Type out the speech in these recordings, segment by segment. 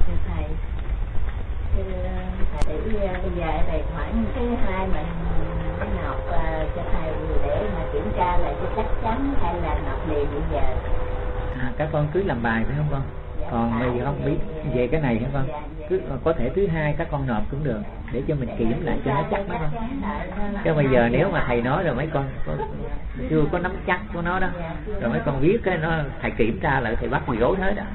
thầy. Thầy bây giờ thầy khoảng thứ hai mình nộp cho thầy để mà kiểm tra lại cho chắc chắn hay là nộp liền bây giờ? Các con cứ làm bài phải không con? Còn bây giờ không biết về cái này hả con? Cứ có thể thứ hai các con nộp cũng được để cho mình kiểm lại cho nó chắc đó con. Chứ bây giờ nếu mà thầy nói rồi mấy con chưa có nắm chắc của nó đó, rồi mấy con viết cái nó thầy kiểm tra lại thầy bắt mày gối hết đó.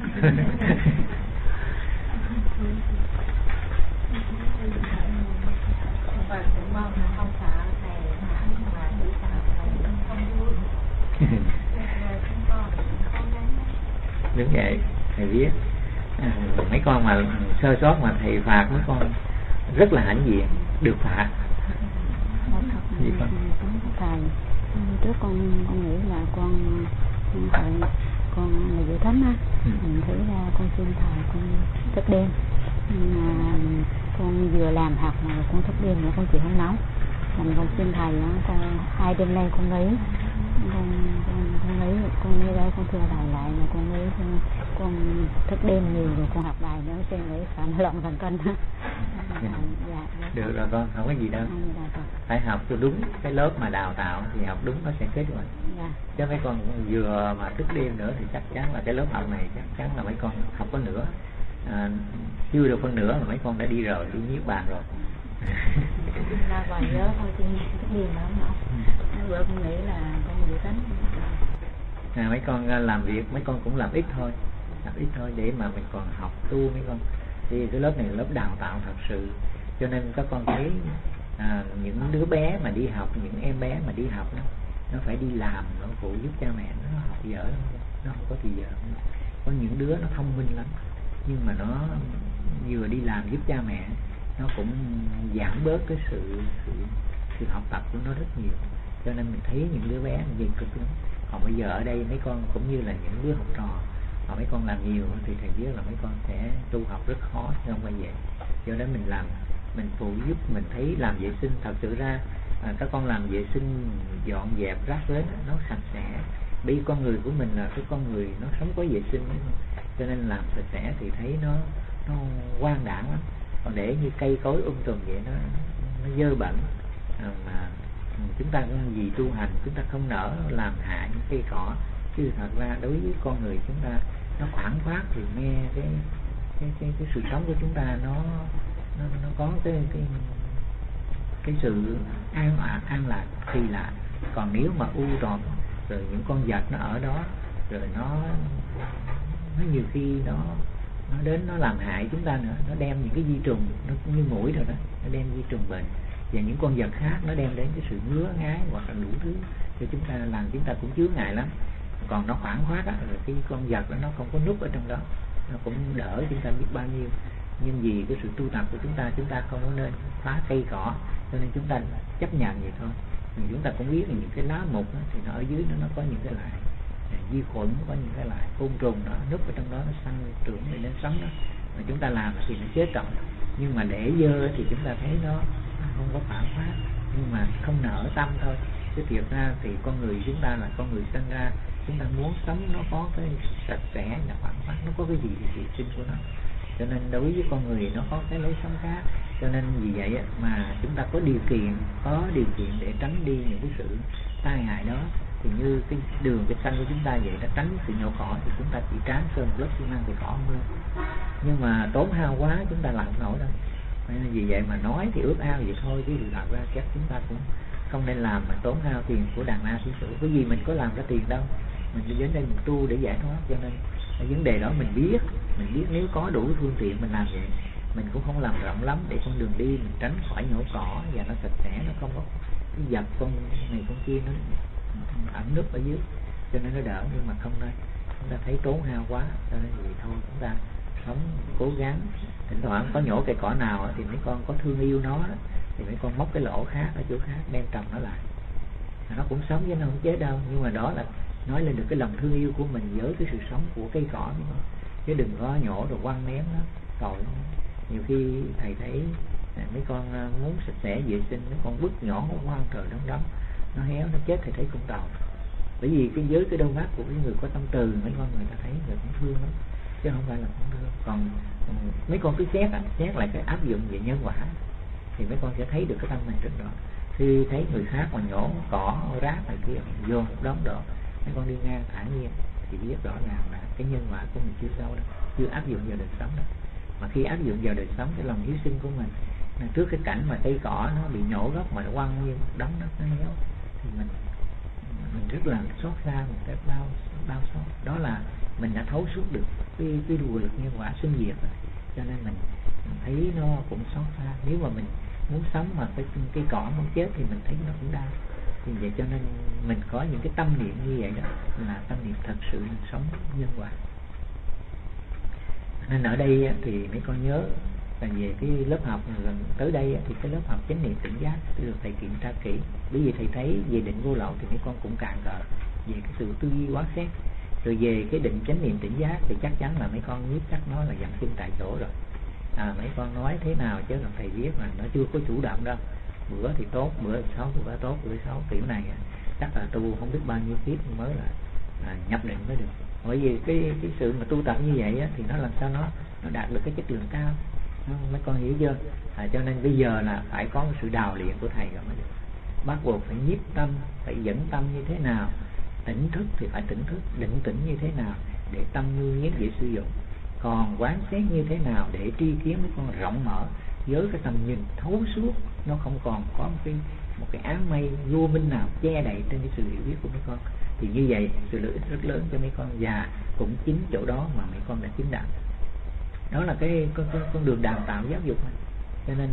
Đúng vậy, thầy viết mấy con mà sơ sót mà thầy phạt mấy con rất là hãnh diện, được phạt. Gì con? Thầy, trước con nghĩ là con là dự thánh á, mình thấy ra con xin thầy con thức đêm, nhưng mà con vừa làm học mà con thức đêm nữa con chịu không nấu, mình con xin thầy đó, con hai đêm nay con lấy con lấy đây con thưa thầy lại mà con thức đêm nhiều rồi con học bài nữa cho nghĩ phạm lộn thần kinh. Được rồi con, không có gì đâu. Phải học cho đúng cái lớp mà đào tạo thì học đúng nó sẽ kết quả. Chứ mấy con vừa mà thức đêm nữa thì chắc chắn là cái lớp học này chắc chắn là mấy con học có nửa, chưa được phân nửa là mấy con đã đi rồi, đi nhiếp bàn rồi. Là còn nhớ thôi chứ thức đêm mà không học. Bữa con nghĩ là con dự tính. Mấy con làm việc mấy con cũng làm ít thôi để mà mình còn học tu mấy con. Thì cái lớp này là lớp đào tạo thật sự, cho nên các con thấy những đứa bé mà đi học, những em bé mà đi học đó, nó phải đi làm, nó phụ giúp cha mẹ, nó học dở lắm, nó không có thì giờ. Có những đứa nó thông minh lắm nhưng mà nó vừa đi làm giúp cha mẹ, nó cũng giảm bớt cái sự học tập của nó rất nhiều, cho nên mình thấy những đứa bé nhìn cực lắm. Còn bây giờ ở đây mấy con cũng như là những đứa học trò mà mấy con làm nhiều thì thầy biết là mấy con sẽ tu học rất khó, chứ không phải vậy. Do đó mình làm, mình phụ giúp, mình thấy làm vệ sinh thật sự ra các con làm vệ sinh dọn dẹp rác rến nó sạch sẽ. Bởi con người của mình là cái con người nó sống có vệ sinh, cho nên làm sạch sẽ thì thấy nó quang đãng lắm. Còn để như cây cối tùm vậy nó dơ bẩn, mà chúng ta vì tu hành chúng ta không nỡ làm hại những cây cỏ, chứ thật ra đối với con người chúng ta nó khoảng khoát thì nghe cái sự sống của chúng ta nó có cái sự an lạc kỳ lạ. Còn nếu mà u tròn rồi những con vật nó ở đó rồi nó nhiều khi nó đến nó làm hại chúng ta nữa, nó đem những cái vi trùng, nó như muỗi rồi đó, nó đem vi trùng bệnh, và những con vật khác nó đem đến cái sự ngứa ngái hoặc là đủ thứ cho chúng ta, làm chúng ta cũng chướng ngại lắm. Còn nó khoảng khoát á, rồi cái con vật đó nó không có núp ở trong đó, nó cũng đỡ chúng ta biết bao nhiêu. Nhưng vì cái sự tu tập của chúng ta không có nên phá cây cỏ, cho nên chúng ta chấp nhận vậy thôi. Chúng ta cũng biết là những cái lá mục đó, thì nó ở dưới nó có những cái loại vi khuẩn, có những cái loại côn trùng nó núp ở trong đó, nó săn trưởng để đến sống đó, mà chúng ta làm thì nó chết trọng. Nhưng mà để dơ thì chúng ta thấy nó không có phản phá, nhưng mà không nở tâm thôi. Chứ thiệt ra thì con người chúng ta là con người sinh ra, chúng ta muốn sống nó có cái sạch sẽ, là phản phá, nó có cái gì thì sinh của nó. Cho nên đối với con người nó có cái lối sống khác. Cho nên vì vậy mà chúng ta có điều kiện để tránh đi những cái sự tai hại đó. Thì như cái đường cái xanh của chúng ta vậy, nó tránh sự nhổ cỏ thì chúng ta chỉ tráng sơn một lớp xi măng thì cỏ không lên. Nhưng mà tốn hao quá chúng ta làm không nổi đâu. Nên vì vậy mà nói thì ước ao vậy thôi, chứ thật ra chắc chúng ta cũng không nên làm mà tốn hao tiền của đàn na sĩ tử. Cái gì mình có làm ra tiền đâu, mình đi đến đây mình tu để giải thoát. Cho nên cái vấn đề đó mình biết nếu có đủ phương tiện mình làm vậy. Mình cũng không làm rộng lắm để con đường đi mình tránh khỏi nhổ cỏ và nó sạch sẽ, nó không có cái vật con này con kia nó ẩn núp ở dưới, cho nên nó đỡ. Nhưng mà không nên, chúng ta thấy tốn hao quá, cho nên vì thôi chúng ta sống cố gắng. Thỉnh thoảng có nhổ cây cỏ nào thì mấy con có thương yêu nó đó, thì mấy con móc cái lỗ khác ở chỗ khác đem trồng nó lại, nó cũng sống với nó không chết đâu. Nhưng mà đó là nói lên được cái lòng thương yêu của mình với cái sự sống của cây cỏ, chứ đừng có nhổ rồi quăng ném nó tội. Nhiều khi thầy thấy mấy con muốn sạch sẽ vệ sinh, mấy con vứt nhỏ nó quăng trời đóng đóng, nó héo nó chết, thầy thấy cũng tội. Bởi vì cái giới cái đôi mắt của cái người có tâm từ, mấy con người ta thấy người cũng thương lắm. chứ không phải là không đưa. Còn mấy con cứ xét lại cái áp dụng về nhân quả thì mấy con sẽ thấy được cái tâm này rất rõ. Khi thấy người khác mà nhổ cỏ rác này kia vô một đống đồ, mấy con đi ngang thản nhiên thì biết rõ ràng là cái nhân quả của mình chưa sâu đâu, chưa áp dụng vào đời sống đâu. Mà khi áp dụng vào đời sống, cái lòng hiếu sinh của mình trước cái cảnh mà cây cỏ nó bị nhổ gốc mà nó quăng như đống đất nó héo thì mình rất là xót xa, mình rất đau xót. Đó là mình đã thấu suốt được cái luật nhân quả sinh diệt rồi, cho nên mình thấy nó cũng xót xa. Nếu mà mình muốn sống mà cái cỏ muốn chết thì mình thấy nó cũng đau. Thì vậy cho nên mình có những cái tâm niệm như vậy đó là tâm niệm thật sự mình sống nhân quả. Nên ở đây thì mấy con nhớ là về cái lớp học gần tới đây thì cái lớp học chánh niệm tỉnh giác được thầy kiểm tra kỹ. Bởi vì thầy thấy về định vô lậu thì mấy con cũng cạn cờ về cái sự tư duy quá xét. Rồi về cái định chánh niệm tỉnh giác thì chắc chắn là mấy con biết chắc nó là dặn chân tại chỗ rồi. Mấy con nói thế nào chứ là thầy biết là nó chưa có chủ động đâu. Bữa thì tốt, bữa xấu, bữa tốt, bữa xấu, kiểu này chắc là tu không biết bao nhiêu kiếp mới là nhập định mới được. Bởi vì cái sự mà tu tập như vậy thì nó làm sao nó đạt được cái chất lượng cao. Mấy con hiểu chưa? Cho nên bây giờ là phải có một sự đào luyện của thầy rồi mới được. Bắt buộc phải nhiếp tâm, phải dẫn tâm như thế nào, tỉnh thức thì phải tỉnh thức, định tĩnh như thế nào để tâm nhu nhiếp dễ sử dụng. Còn quán xét như thế nào để tri kiến mấy con rộng mở với cái tầm nhìn thấu suốt, nó không còn có một cái áng mây vô minh nào che đậy trên cái sự hiểu biết của mấy con. Thì như vậy sự lợi ích rất lớn cho mấy con, và cũng chính chỗ đó mà mấy con đã chứng đạo. Đó là cái con đường đào tạo giáo dục này. Cho nên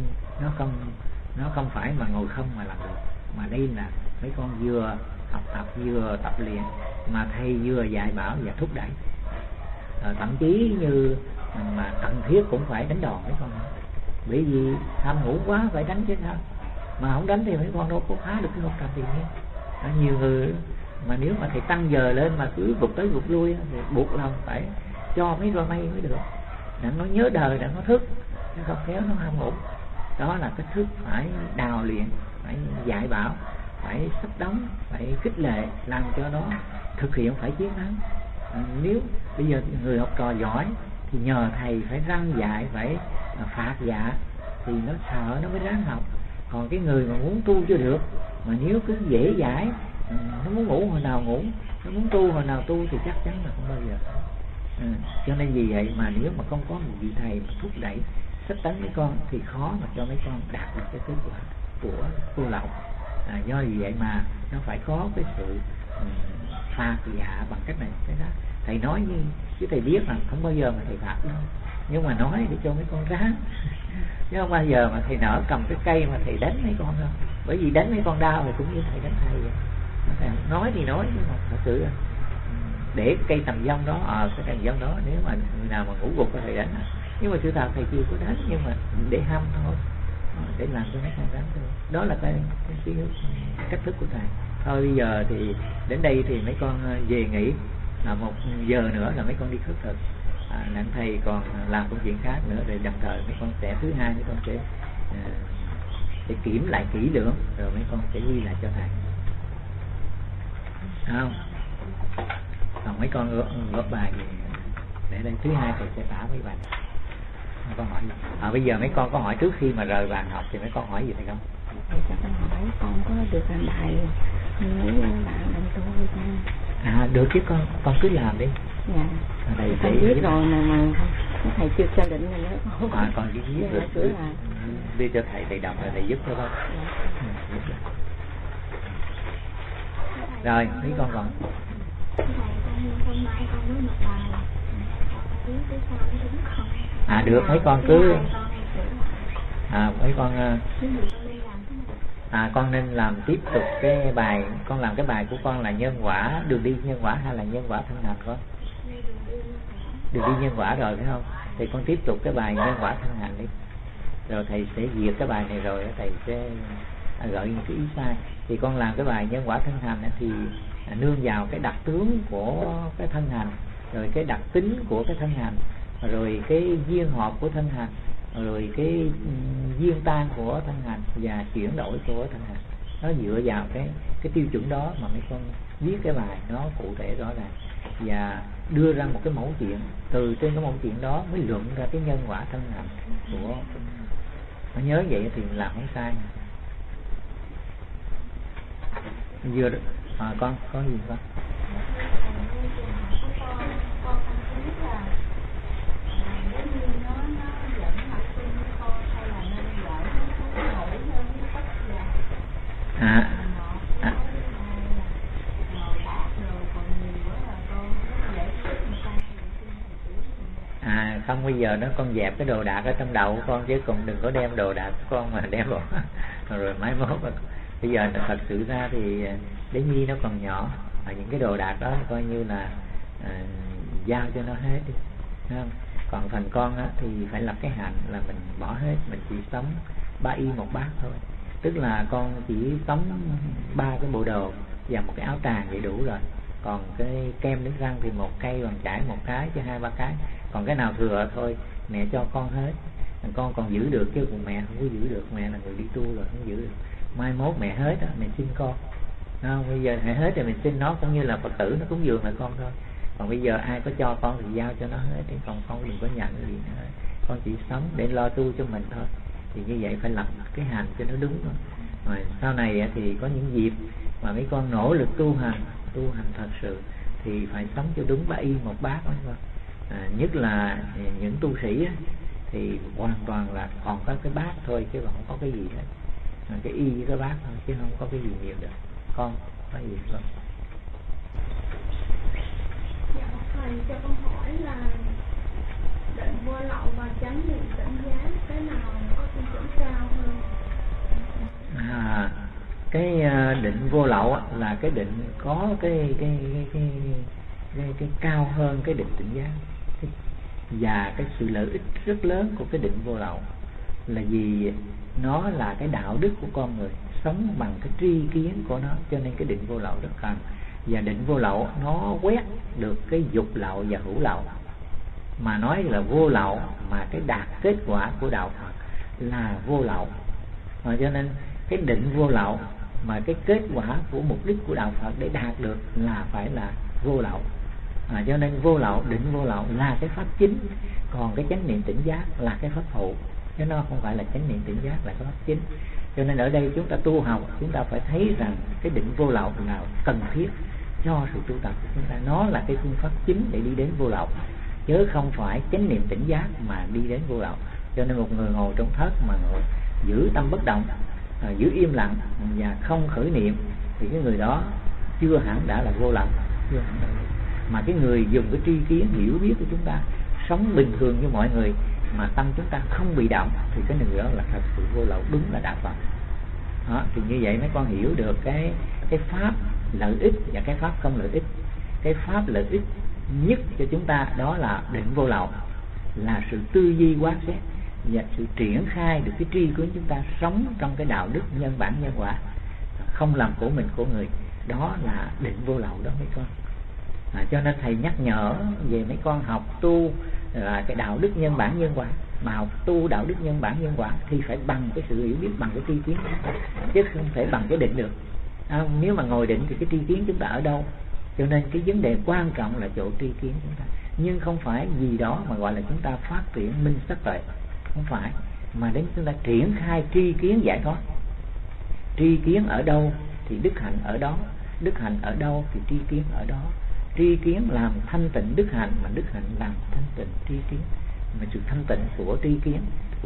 nó không phải mà ngồi không mà làm được, mà đây là mấy con vừa học tập vừa tập luyện mà thầy vừa dạy bảo và thúc đẩy. Thậm chí như mà cần thiết cũng phải đánh đòn mấy con, bởi vì tham ngủ quá phải đánh chứ sao. Mà không đánh thì mấy con đâu có phá được cái 100 tiền nhiên. Nhiều người mà nếu mà thầy tăng giờ lên mà cứ vụt tới vụt lui thì buộc lòng phải cho mấy roi mây mới được. Nó nhớ đời, nó thức, nó không kéo nó ham ngủ. Đó là cái thức phải đào luyện, phải dạy bảo, phải sắp đóng, phải khích lệ, làm cho nó thực hiện phải chiến thắng. Nếu bây giờ người học trò giỏi thì nhờ thầy phải răn dạy, phải phạt dạ thì nó sợ nó mới ráng học. Còn cái người mà muốn tu chưa được, mà nếu cứ dễ dãi, nó muốn ngủ hồi nào ngủ, nó muốn tu hồi nào tu thì chắc chắn là không bao giờ. Cho nên vì vậy mà nếu mà không có một vị thầy mà thúc đẩy sách tấn mấy con thì khó mà cho mấy con đạt được cái kết quả của tu lậu. Do vì vậy mà nó phải có cái sự phạt dạ bằng cách này cái đó. Thầy nói như chứ thầy biết là không bao giờ mà thầy phạt đâu, nhưng mà nói để cho mấy con ráng. Chứ không bao giờ mà thầy nỡ cầm cái cây mà thầy đánh mấy con đâu. Bởi vì đánh mấy con đau thì cũng như thầy đánh thầy vậy. Thầy nói thì nói nhưng mà thật sự để cây tầm dông đó, cái tầm dông đó nếu mà người nào mà ngủ gục có thầy đánh. Nhưng mà sự thật thầy chưa có đánh, nhưng mà để hăm thôi, để làm cho mấy con ráng thôi. Đó là cái cách thức của thầy. Thôi bây giờ thì đến đây thì mấy con về nghỉ, 1 giờ nữa là mấy con đi khất thực. Đặng thầy còn làm công chuyện khác nữa, rồi đồng thời mấy con sẽ thứ hai mấy con sẽ kiểm lại kỹ lưỡng rồi mấy con sẽ ghi lại cho thầy. Không? Còn mấy con góp bài gì để đây thứ hai thầy sẽ tả mấy bài. Mấy con hỏi gì? Bây giờ mấy con có hỏi trước khi mà rời bàn học thì mấy con hỏi gì thầy không? Thầy cho con hỏi con có được làm bài mấy bạn đồng tu với con? Được chứ con cứ làm đi. Dạ. Thầy biết rồi mà thầy chưa cho định là nữa. Con chỉ viết rồi đi cho thầy đọc rồi thầy giúp cho con. Rồi mấy con còn. Được mấy con cứ mấy con con nên làm tiếp tục cái bài. Con làm cái bài của con là nhân quả, đường đi nhân quả hay là nhân quả thân hành con? Đường đi nhân quả rồi phải không? Thì con tiếp tục cái bài nhân quả thân hành đi. Rồi thầy sẽ duyệt cái bài này rồi thầy sẽ gợi những cái ý sai. Thì con làm cái bài nhân quả thân hành thì nương vào cái đặc tướng của cái thân hành, rồi cái đặc tính của cái thân hành, rồi cái duyên hợp của thân hành, rồi cái duyên tan của thân hành và chuyển đổi của thân hành. Nó dựa vào cái tiêu chuẩn đó mà mấy con viết cái bài nó cụ thể rõ ràng và đưa ra một cái mẫu chuyện, từ trên cái mẫu chuyện đó mới luận ra cái nhân quả thân hành của nó. Nhớ vậy thì làm không sai. Vừa con có gì không? Không, bây giờ nó con dẹp cái đồ đạc ở trong đầu của con, chứ còn đừng có đem đồ đạc của con mà đem vào rồi mai mốt. Bây giờ thật sự ra thì Đế Nhi nó còn nhỏ, và những cái đồ đạc đó coi như là giao cho nó hết đi, không? Còn phần con á, thì phải lập cái hạnh là mình bỏ hết, mình chỉ sống 3 y 1 bát thôi. Tức là con chỉ sống 3 cái bộ đồ và một cái áo tràng vậy đủ rồi. Còn cái kem đánh răng thì 1 cây bằng chải 1 cái chứ 2-3 cái. Còn cái nào thừa thôi mẹ cho con hết. Con còn giữ được chứ còn mẹ không có giữ được. Mẹ là người đi tu rồi không giữ được. Mai mốt mẹ hết đó, mẹ xin con, không? Bây giờ mẹ hết rồi mình xin nó, cũng như là Phật tử nó cúng dường là con thôi. Còn bây giờ ai có cho con thì giao cho nó hết, thì còn con đừng có nhận cái gì nữa. Con chỉ sống để lo tu cho mình thôi. Thì như vậy phải lập cái hành cho nó đúng thôi. Rồi sau này thì có những dịp mà mấy con nỗ lực tu hành thật sự thì phải sống cho đúng 3 y 1 bát đó. Nhất là những tu sĩ thì hoàn toàn là còn có cái bát thôi chứ không có cái gì hết. Cái y với cái bát thôi chứ không có cái gì nhiều được. Con có gì không? Dạ thầy cho con hỏi là định vô lậu và chánh niệm tỉnh giác cái nào có tiêu chuẩn cao hơn? Cái định vô lậu là cái định có cái cao hơn cái định tỉnh giác. Và cái sự lợi ích rất lớn của cái định vô lậu là vì nó là cái đạo đức của con người, sống bằng cái tri kiến của nó, cho nên cái định vô lậu rất cần. Và định vô lậu nó quét được cái dục lậu và hữu lậu. Mà nói là vô lậu mà cái đạt kết quả của đạo Phật là vô lậu. Cho nên cái định vô lậu mà cái kết quả của mục đích của đạo Phật để đạt được là phải là vô lậu. Cho nên vô lậu, định vô lậu là cái pháp chính, còn cái chánh niệm tỉnh giác là cái pháp phụ, chứ nó không phải là chánh niệm tỉnh giác là cái pháp chính. Cho nên ở đây chúng ta tu học, chúng ta phải thấy rằng cái định vô lậu là cần thiết cho sự tu tập của chúng ta. Nó là cái phương pháp chính để đi đến vô lậu, chứ không phải chánh niệm tỉnh giác mà đi đến vô lậu. Cho nên một người ngồi trong thất mà ngồi giữ tâm bất động, giữ im lặng và không khởi niệm thì cái người đó chưa hẳn đã là vô lậu, chưa hẳn đã. Mà cái người dùng cái tri kiến hiểu biết của chúng ta, sống bình thường như mọi người mà tâm chúng ta không bị động, thì cái người đó là thật sự vô lậu, đúng là đạo Phật. Đó, thì như vậy mấy con hiểu được cái pháp lợi ích và cái pháp không lợi ích. Cái pháp lợi ích nhất cho chúng ta đó là định vô lậu, là sự tư duy quán xét và sự triển khai được cái tri kiến chúng ta sống trong cái đạo đức nhân bản nhân quả, không làm của mình của người. Đó là định vô lậu đó mấy con. Cho nên thầy nhắc nhở về mấy con học tu là cái đạo đức nhân bản nhân quả. Mà học tu đạo đức nhân bản nhân quả thì phải bằng cái sự hiểu biết, bằng cái tri kiến, chứ không thể bằng cái định được. Nếu mà ngồi định thì cái tri kiến chúng ta ở đâu? Cho nên cái vấn đề quan trọng là chỗ tri kiến chúng ta. Nhưng không phải gì đó mà gọi là chúng ta phát triển minh sắc tuệ, không phải, mà đến chúng ta triển khai tri kiến giải thoát. Tri kiến ở đâu thì đức hạnh ở đó, đức hạnh ở đâu thì tri kiến ở đó. Tri kiến làm thanh tịnh đức hạnh, mà đức hạnh làm thanh tịnh tri kiến. Mà sự thanh tịnh của tri kiến,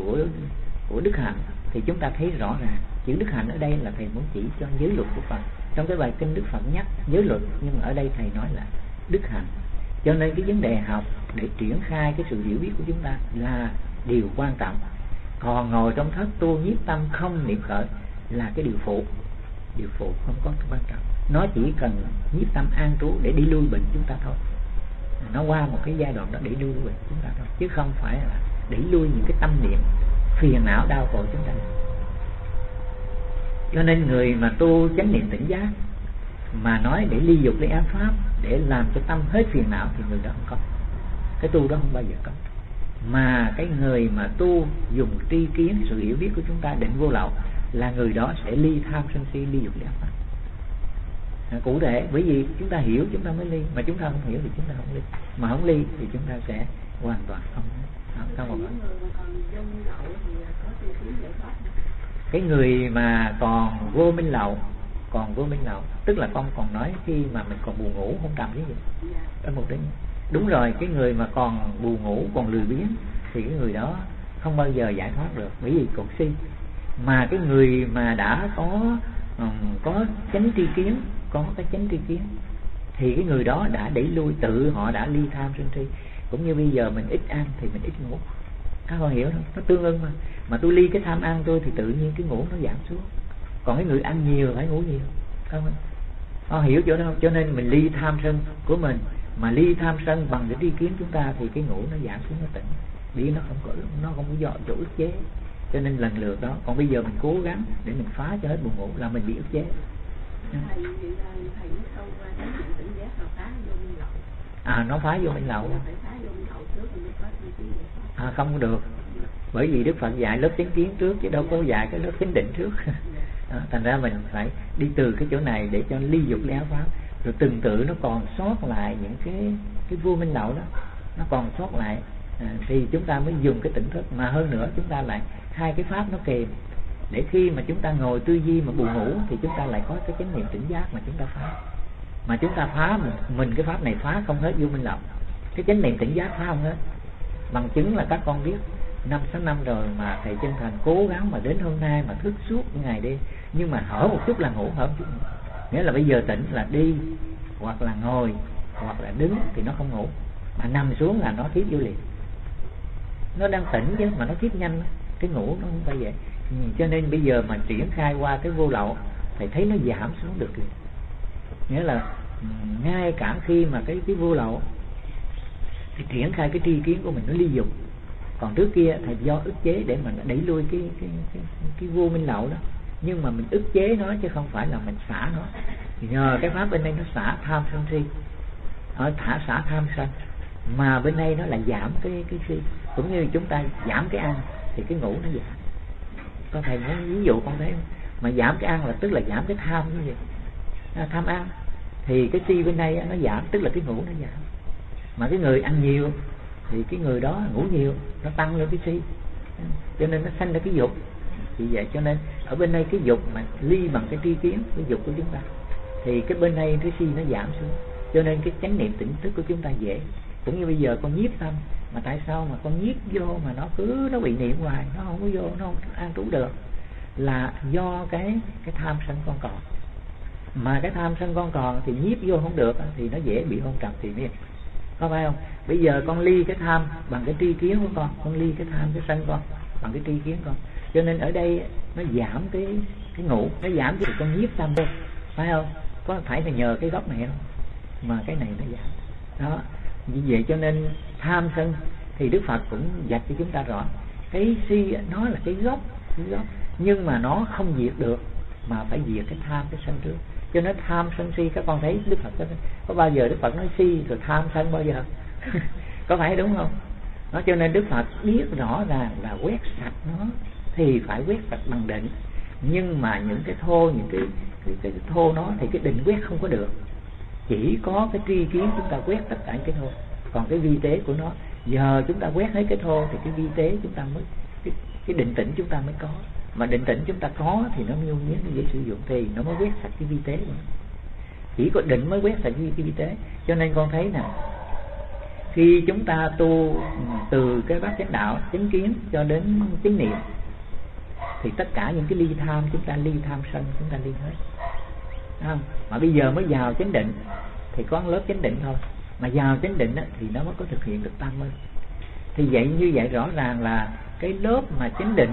của đức hạnh thì chúng ta thấy rõ ràng. Chữ đức hạnh ở đây là thầy muốn chỉ cho giới luật của Phật. Trong cái bài kinh Đức Phật nhắc giới luật, nhưng mà ở đây thầy nói là đức hạnh. Cho nên cái vấn đề học để triển khai cái sự hiểu biết của chúng ta là điều quan trọng. Còn ngồi trong thất tu nhiếp tâm không niệm khởi là cái điều phụ. Điều phụ không có quan trọng. Nó chỉ cần nhiếp tâm an trú để đi lui bệnh chúng ta thôi. Nó qua một cái giai đoạn đó để lui bệnh chúng ta thôi, chứ không phải là để lui những cái tâm niệm phiền não đau khổ chúng ta. Cho nên người mà tu chánh niệm tỉnh giác mà nói để ly dục lấy ám pháp, để làm cho tâm hết phiền não thì người đó không có. Cái tu đó không bao giờ có. Mà cái người mà tu dùng tri kiến, sự hiểu biết của chúng ta định vô lậu là người đó sẽ ly tham sân si, ly dục ly ác pháp. Cụ thể, bởi vì chúng ta hiểu chúng ta mới ly, mà chúng ta không hiểu thì chúng ta không ly, mà không ly thì chúng ta sẽ hoàn toàn không một cái người mà còn vô minh lậu, tức là con còn nói khi mà mình còn buồn ngủ không trầm cái gì ở một đấy. Đúng rồi, cái người mà còn buồn ngủ, còn lười biếng thì cái người đó không bao giờ giải thoát được, bởi vì còn si. Mà cái người mà đã có chánh tri kiến, có cái chánh tri kiến thì cái người đó đã đẩy lui, tự họ đã ly tham sân si. Cũng như bây giờ mình ít ăn thì mình ít ngủ, các con hiểu không? Nó tương ưng mà tôi ly cái tham ăn tôi thì tự nhiên cái ngủ nó giảm xuống. Còn cái người ăn nhiều phải ngủ nhiều, không? Họ hiểu chỗ đó. Cho nên mình ly tham sân của mình, mà ly tham sân bằng cái tri kiến chúng ta thì cái ngủ nó giảm xuống, nó tỉnh, vì nó không có do chỗ ức chế. Cho nên lần lượt đó. Còn bây giờ mình cố gắng để mình phá cho hết buồn ngủ là mình bị ức chế. Nó phá vô minh lậu. Không được, bởi vì Đức Phật dạy lớp chánh kiến trước chứ đâu có dạy cái lớp chánh định trước. Thành ra mình phải đi từ cái chỗ này để cho ly dục ly ác pháp, rồi từng tự nó còn sót lại những cái vô minh lậu đó, nó còn sót lại, thì chúng ta mới dùng cái tỉnh thức. Mà hơn nữa chúng ta lại hai cái pháp nó kèm, để khi mà chúng ta ngồi tư duy mà buồn ngủ thì chúng ta lại có cái chánh niệm tỉnh giác mà chúng ta phá. Mà chúng ta phá mình cái pháp này phá không hết vô minh lậu, cái chánh niệm tỉnh giác phá không hết. Bằng chứng là các con biết 5-6 năm rồi mà thầy Chân Thành cố gắng mà đến hôm nay mà thức suốt ngày đêm, nhưng mà hở một chút là ngủ, hở một chút. Nghĩa là bây giờ tỉnh là đi, hoặc là ngồi, hoặc là đứng thì nó không ngủ, mà nằm xuống là nó tiếp vô liền. Nó đang tỉnh chứ mà nó tiếp nhanh, cái ngủ nó không phải vậy. Cho nên bây giờ mà triển khai qua cái vô lậu, thầy thấy nó giảm xuống được liền. Nghĩa là ngay cả khi mà cái vô lậu thì triển khai cái tri kiến của mình nó ly dục. Còn trước kia thầy do ức chế để mà đẩy lui cái vô minh lậu đó, nhưng mà mình ức chế nó chứ không phải là mình xả nó. Thì nhờ cái pháp bên đây nó xả tham sân si, xả tham sân, mà bên đây nó lại giảm cái si. Cũng như chúng ta giảm cái ăn thì cái ngủ nó giảm. Con thầy muốn ví dụ con thấy không? Mà giảm cái ăn là tức là giảm cái tham cái gì? Tham ăn thì cái si bên đây nó giảm, tức là cái ngủ nó giảm. Mà cái người ăn nhiều thì cái người đó ngủ nhiều, nó tăng lên cái si, cho nên nó sanh ra cái dục. Vì vậy cho nên ở bên đây cái dục mà ly bằng cái tri kiến, cái dục của chúng ta, thì cái bên đây cái si nó giảm xuống, cho nên cái chánh niệm tỉnh thức của chúng ta dễ. Cũng như bây giờ con nhiếp tâm, mà tại sao mà con nhiếp vô mà nó bị niệm hoài, nó không có vô, nó không an trú được, là do cái tham sân con còn. Mà cái tham sân con còn thì nhiếp vô không được thì nó dễ bị hôn trầm thì miên, có phải không? Bây giờ con ly cái tham bằng cái tri kiến của con ly cái tham cái sân con bằng cái tri kiến con, cho nên ở đây nó giảm cái ngủ, nó giảm thì con nhiếp tâm vô, phải không? Có phải là nhờ cái gốc này không? Mà cái này nó giảm đó. Vì vậy cho nên tham sân thì Đức Phật cũng dạy cho chúng ta rõ, cái si nó là cái gốc, nhưng mà nó không diệt được, mà phải diệt cái tham cái sân trước. Cho nên tham sân si, các con thấy Đức Phật có bao giờ Đức Phật nói si rồi tham sân bao giờ? Có phải đúng không? Nó cho nên Đức Phật biết rõ ràng là quét sạch nó thì phải quét sạch bằng định, nhưng mà những cái thô, những cái thô nó thì cái định quét không có được. Chỉ có cái tri kiến chúng ta quét tất cả cái thô, còn cái vi tế của nó, giờ chúng ta quét hết cái thô thì cái vi tế chúng ta mới, cái định tĩnh chúng ta mới có. Mà định tĩnh chúng ta có thì nó nhu nhuyễn, nó dễ sử dụng thì nó mới quét sạch cái vi tế. Chỉ có định mới quét sạch cái vi tế. Cho nên con thấy nè, khi chúng ta tu từ cái bát chánh đạo, chánh kiến cho đến chánh niệm, thì tất cả những cái ly tham, chúng ta ly tham sân, chúng ta ly hết, không? Mà bây giờ mới vào chánh định thì có lớp chánh định thôi, mà vào chánh định thì nó mới có thực hiện được tam minh. Thì vậy như vậy rõ ràng là cái lớp mà chánh định,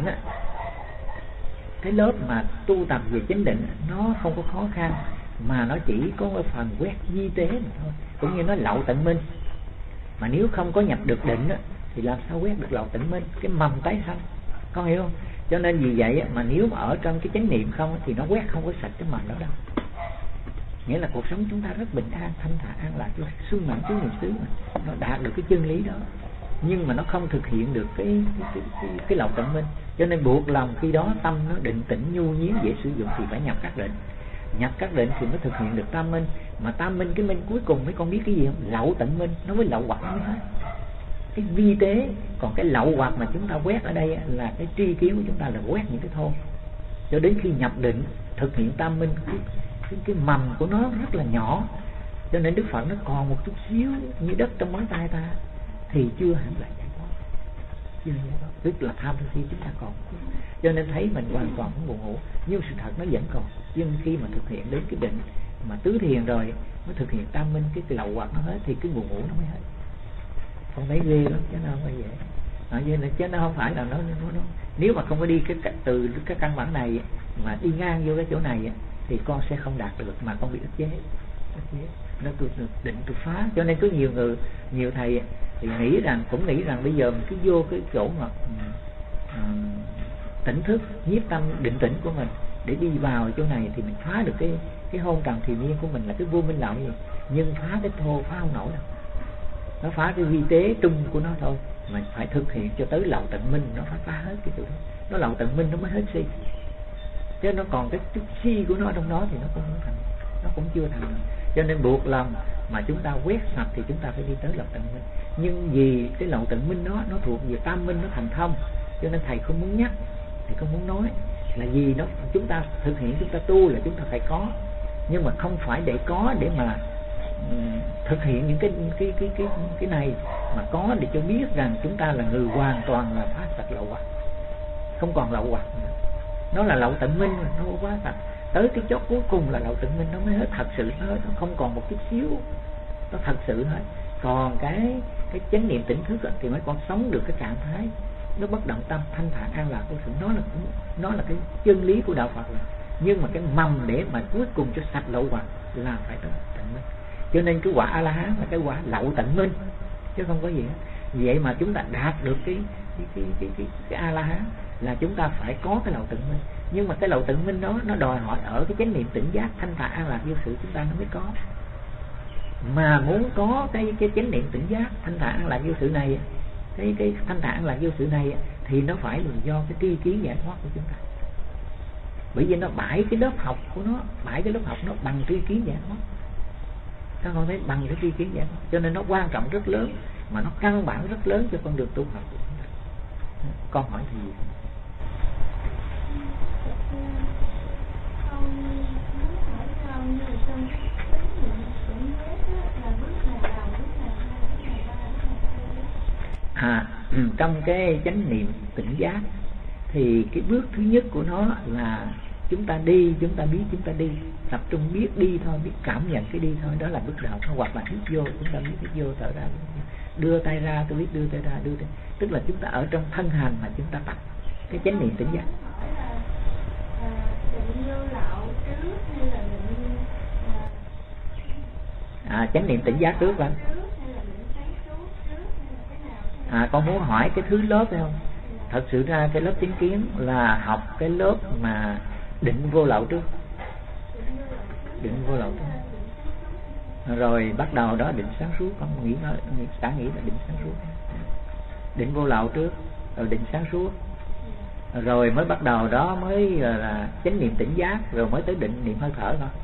cái lớp mà tu tập về chánh định nó không có khó khăn, mà nó chỉ có một phần quét vi tế mà thôi, cũng như nó lậu tận minh. Mà nếu không có nhập được định thì làm sao quét được lậu tận minh, cái mầm tái sanh, con hiểu không? Cho nên vì vậy mà nếu mà ở trong cái chánh niệm không thì nó quét không có sạch cái mầm đó đâu. Nghĩa là cuộc sống chúng ta rất bình an, thanh thản, an lạc, xuân mãn chứ niệm xứ mà nó đạt được cái chân lý đó. nhưng mà nó không thực hiện được cái lậu tận minh, cho nên buộc lòng khi đó tâm nó định tĩnh nhu nhiến dễ sử dụng thì phải nhập các định. Nhập các định thì mới thực hiện được tam minh. Mà tam minh, cái minh cuối cùng mấy con biết cái gì không? Lậu tận minh, nó với lậu hoặc mới hết. Cái vi tế, còn cái lậu hoặc mà chúng ta quét ở đây là cái tri kiến của chúng ta là quét những cái thô. Cho đến khi nhập định thực hiện tam minh, cái mầm của nó rất là nhỏ, cho nên Đức Phật nó còn một chút xíu như đất trong ngón tay ta thì chưa hẳn là giải thoát, chưa giải thoát, tức là tham sân si chúng ta còn. Cho nên thấy mình hoàn toàn không buồn ngủ, nhưng sự thật nó vẫn còn. Nhưng khi mà thực hiện đến cái định mà tứ thiền rồi mới thực hiện tam minh, cái lậu hoặc nó hết thì cái buồn ngủ nó mới hết. Không thấy ghê lắm chứ nó không phải vậy. Chứ nó không phải là nó nếu mà không có đi từ cái căn bản này mà đi ngang vô cái chỗ này thì con sẽ không đạt được, mà con bị ức chế. Nó định tôi phá. Cho nên có nhiều thầy thì cũng nghĩ rằng bây giờ mình cứ vô cái chỗ mà tỉnh thức, nhiếp tâm định tĩnh của mình để đi vào chỗ này thì mình phá được cái hôn trầm thiền nhiên của mình là cái vô minh lậu gì. Nhưng phá cái thô phá không nổi đâu. Nó phá cái vi tế trung của nó thôi. Mình phải thực hiện cho tới lậu tận minh, nó phải phá hết cái chỗ đó. Nó lậu tận minh nó mới hết si. Chứ nó còn cái chút si của nó trong đó thì nó cũng không thành, nó cũng chưa thành. Cho nên buộc lòng mà chúng ta quét sạch thì chúng ta phải đi tới lậu tận minh. Nhưng vì cái lậu tận minh nó thuộc về tam minh, nó thành thông, cho nên thầy không muốn nhắc, thầy không muốn nói là vì nó chúng ta thực hiện, chúng ta tu là chúng ta phải có, nhưng mà không phải để có để mà thực hiện những cái này, mà có để cho biết rằng chúng ta là người hoàn toàn là phá sạch lậu hoặc, không còn lậu hoặc nữa. Nó là lậu tận minh mà nó quá sạch, tới cái chốt cuối cùng là lậu tận minh nó mới hết, thật sự nó không còn một chút xíu, nó thật sự hết. Còn cái chánh niệm tỉnh thức thì mới còn sống được cái trạng thái nó bất động tâm, thanh thản an lạc của sự. Nó là cái chân lý của đạo Phật rồi. Nhưng mà cái mầm để mà cuối cùng cho sạch lậu hoặc là phải tới tận minh. Cho nên cái quả A La Hán là cái quả lậu tận minh chứ không có gì hết. Vậy mà chúng ta đạt được cái A La Hán là chúng ta phải có cái lậu tận minh. Nhưng mà cái lậu tận minh đó nó đòi hỏi ở cái chánh niệm tỉnh giác thanh thản an lạc vô sự chúng ta nó mới có. Mà muốn có cái chánh niệm tỉnh giác thanh thản an lạc vô sự này, cái thanh thản an lạc vô sự này thì nó phải là do cái tri kiến giải thoát của chúng ta. Bởi vì nó bãi cái lớp học của nó, bằng tri kiến giải thoát. Các con thấy bằng cái tri kiến giải thoát, cho nên nó quan trọng rất lớn, mà nó căn bản rất lớn cho con đường tu học của chúng ta. Con hỏi gì? Trong cái chánh niệm tỉnh giác thì cái bước thứ nhất của nó là chúng ta đi, chúng ta biết chúng ta đi, tập trung biết đi thôi, biết cảm nhận cái đi thôi, đó là bước đầu. Hoặc là hít vô, chúng ta biết hít vô, thở ra, đưa tay ra, tôi biết đưa tay ra, tức là chúng ta ở trong thân hành mà chúng ta tập cái chánh niệm tỉnh giác. Chánh niệm tỉnh giác trước vậy. Con muốn hỏi cái thứ lớp phải không? Thật sự ra cái lớp chánh kiến là học cái lớp mà định vô lậu trước. Định vô lậu trước. Rồi bắt đầu đó định sáng suốt, con nghĩ là định sáng suốt. Định vô lậu trước, rồi định sáng suốt. Rồi mới bắt đầu đó mới là chánh niệm tỉnh giác, rồi mới tới định niệm hơi thở thôi.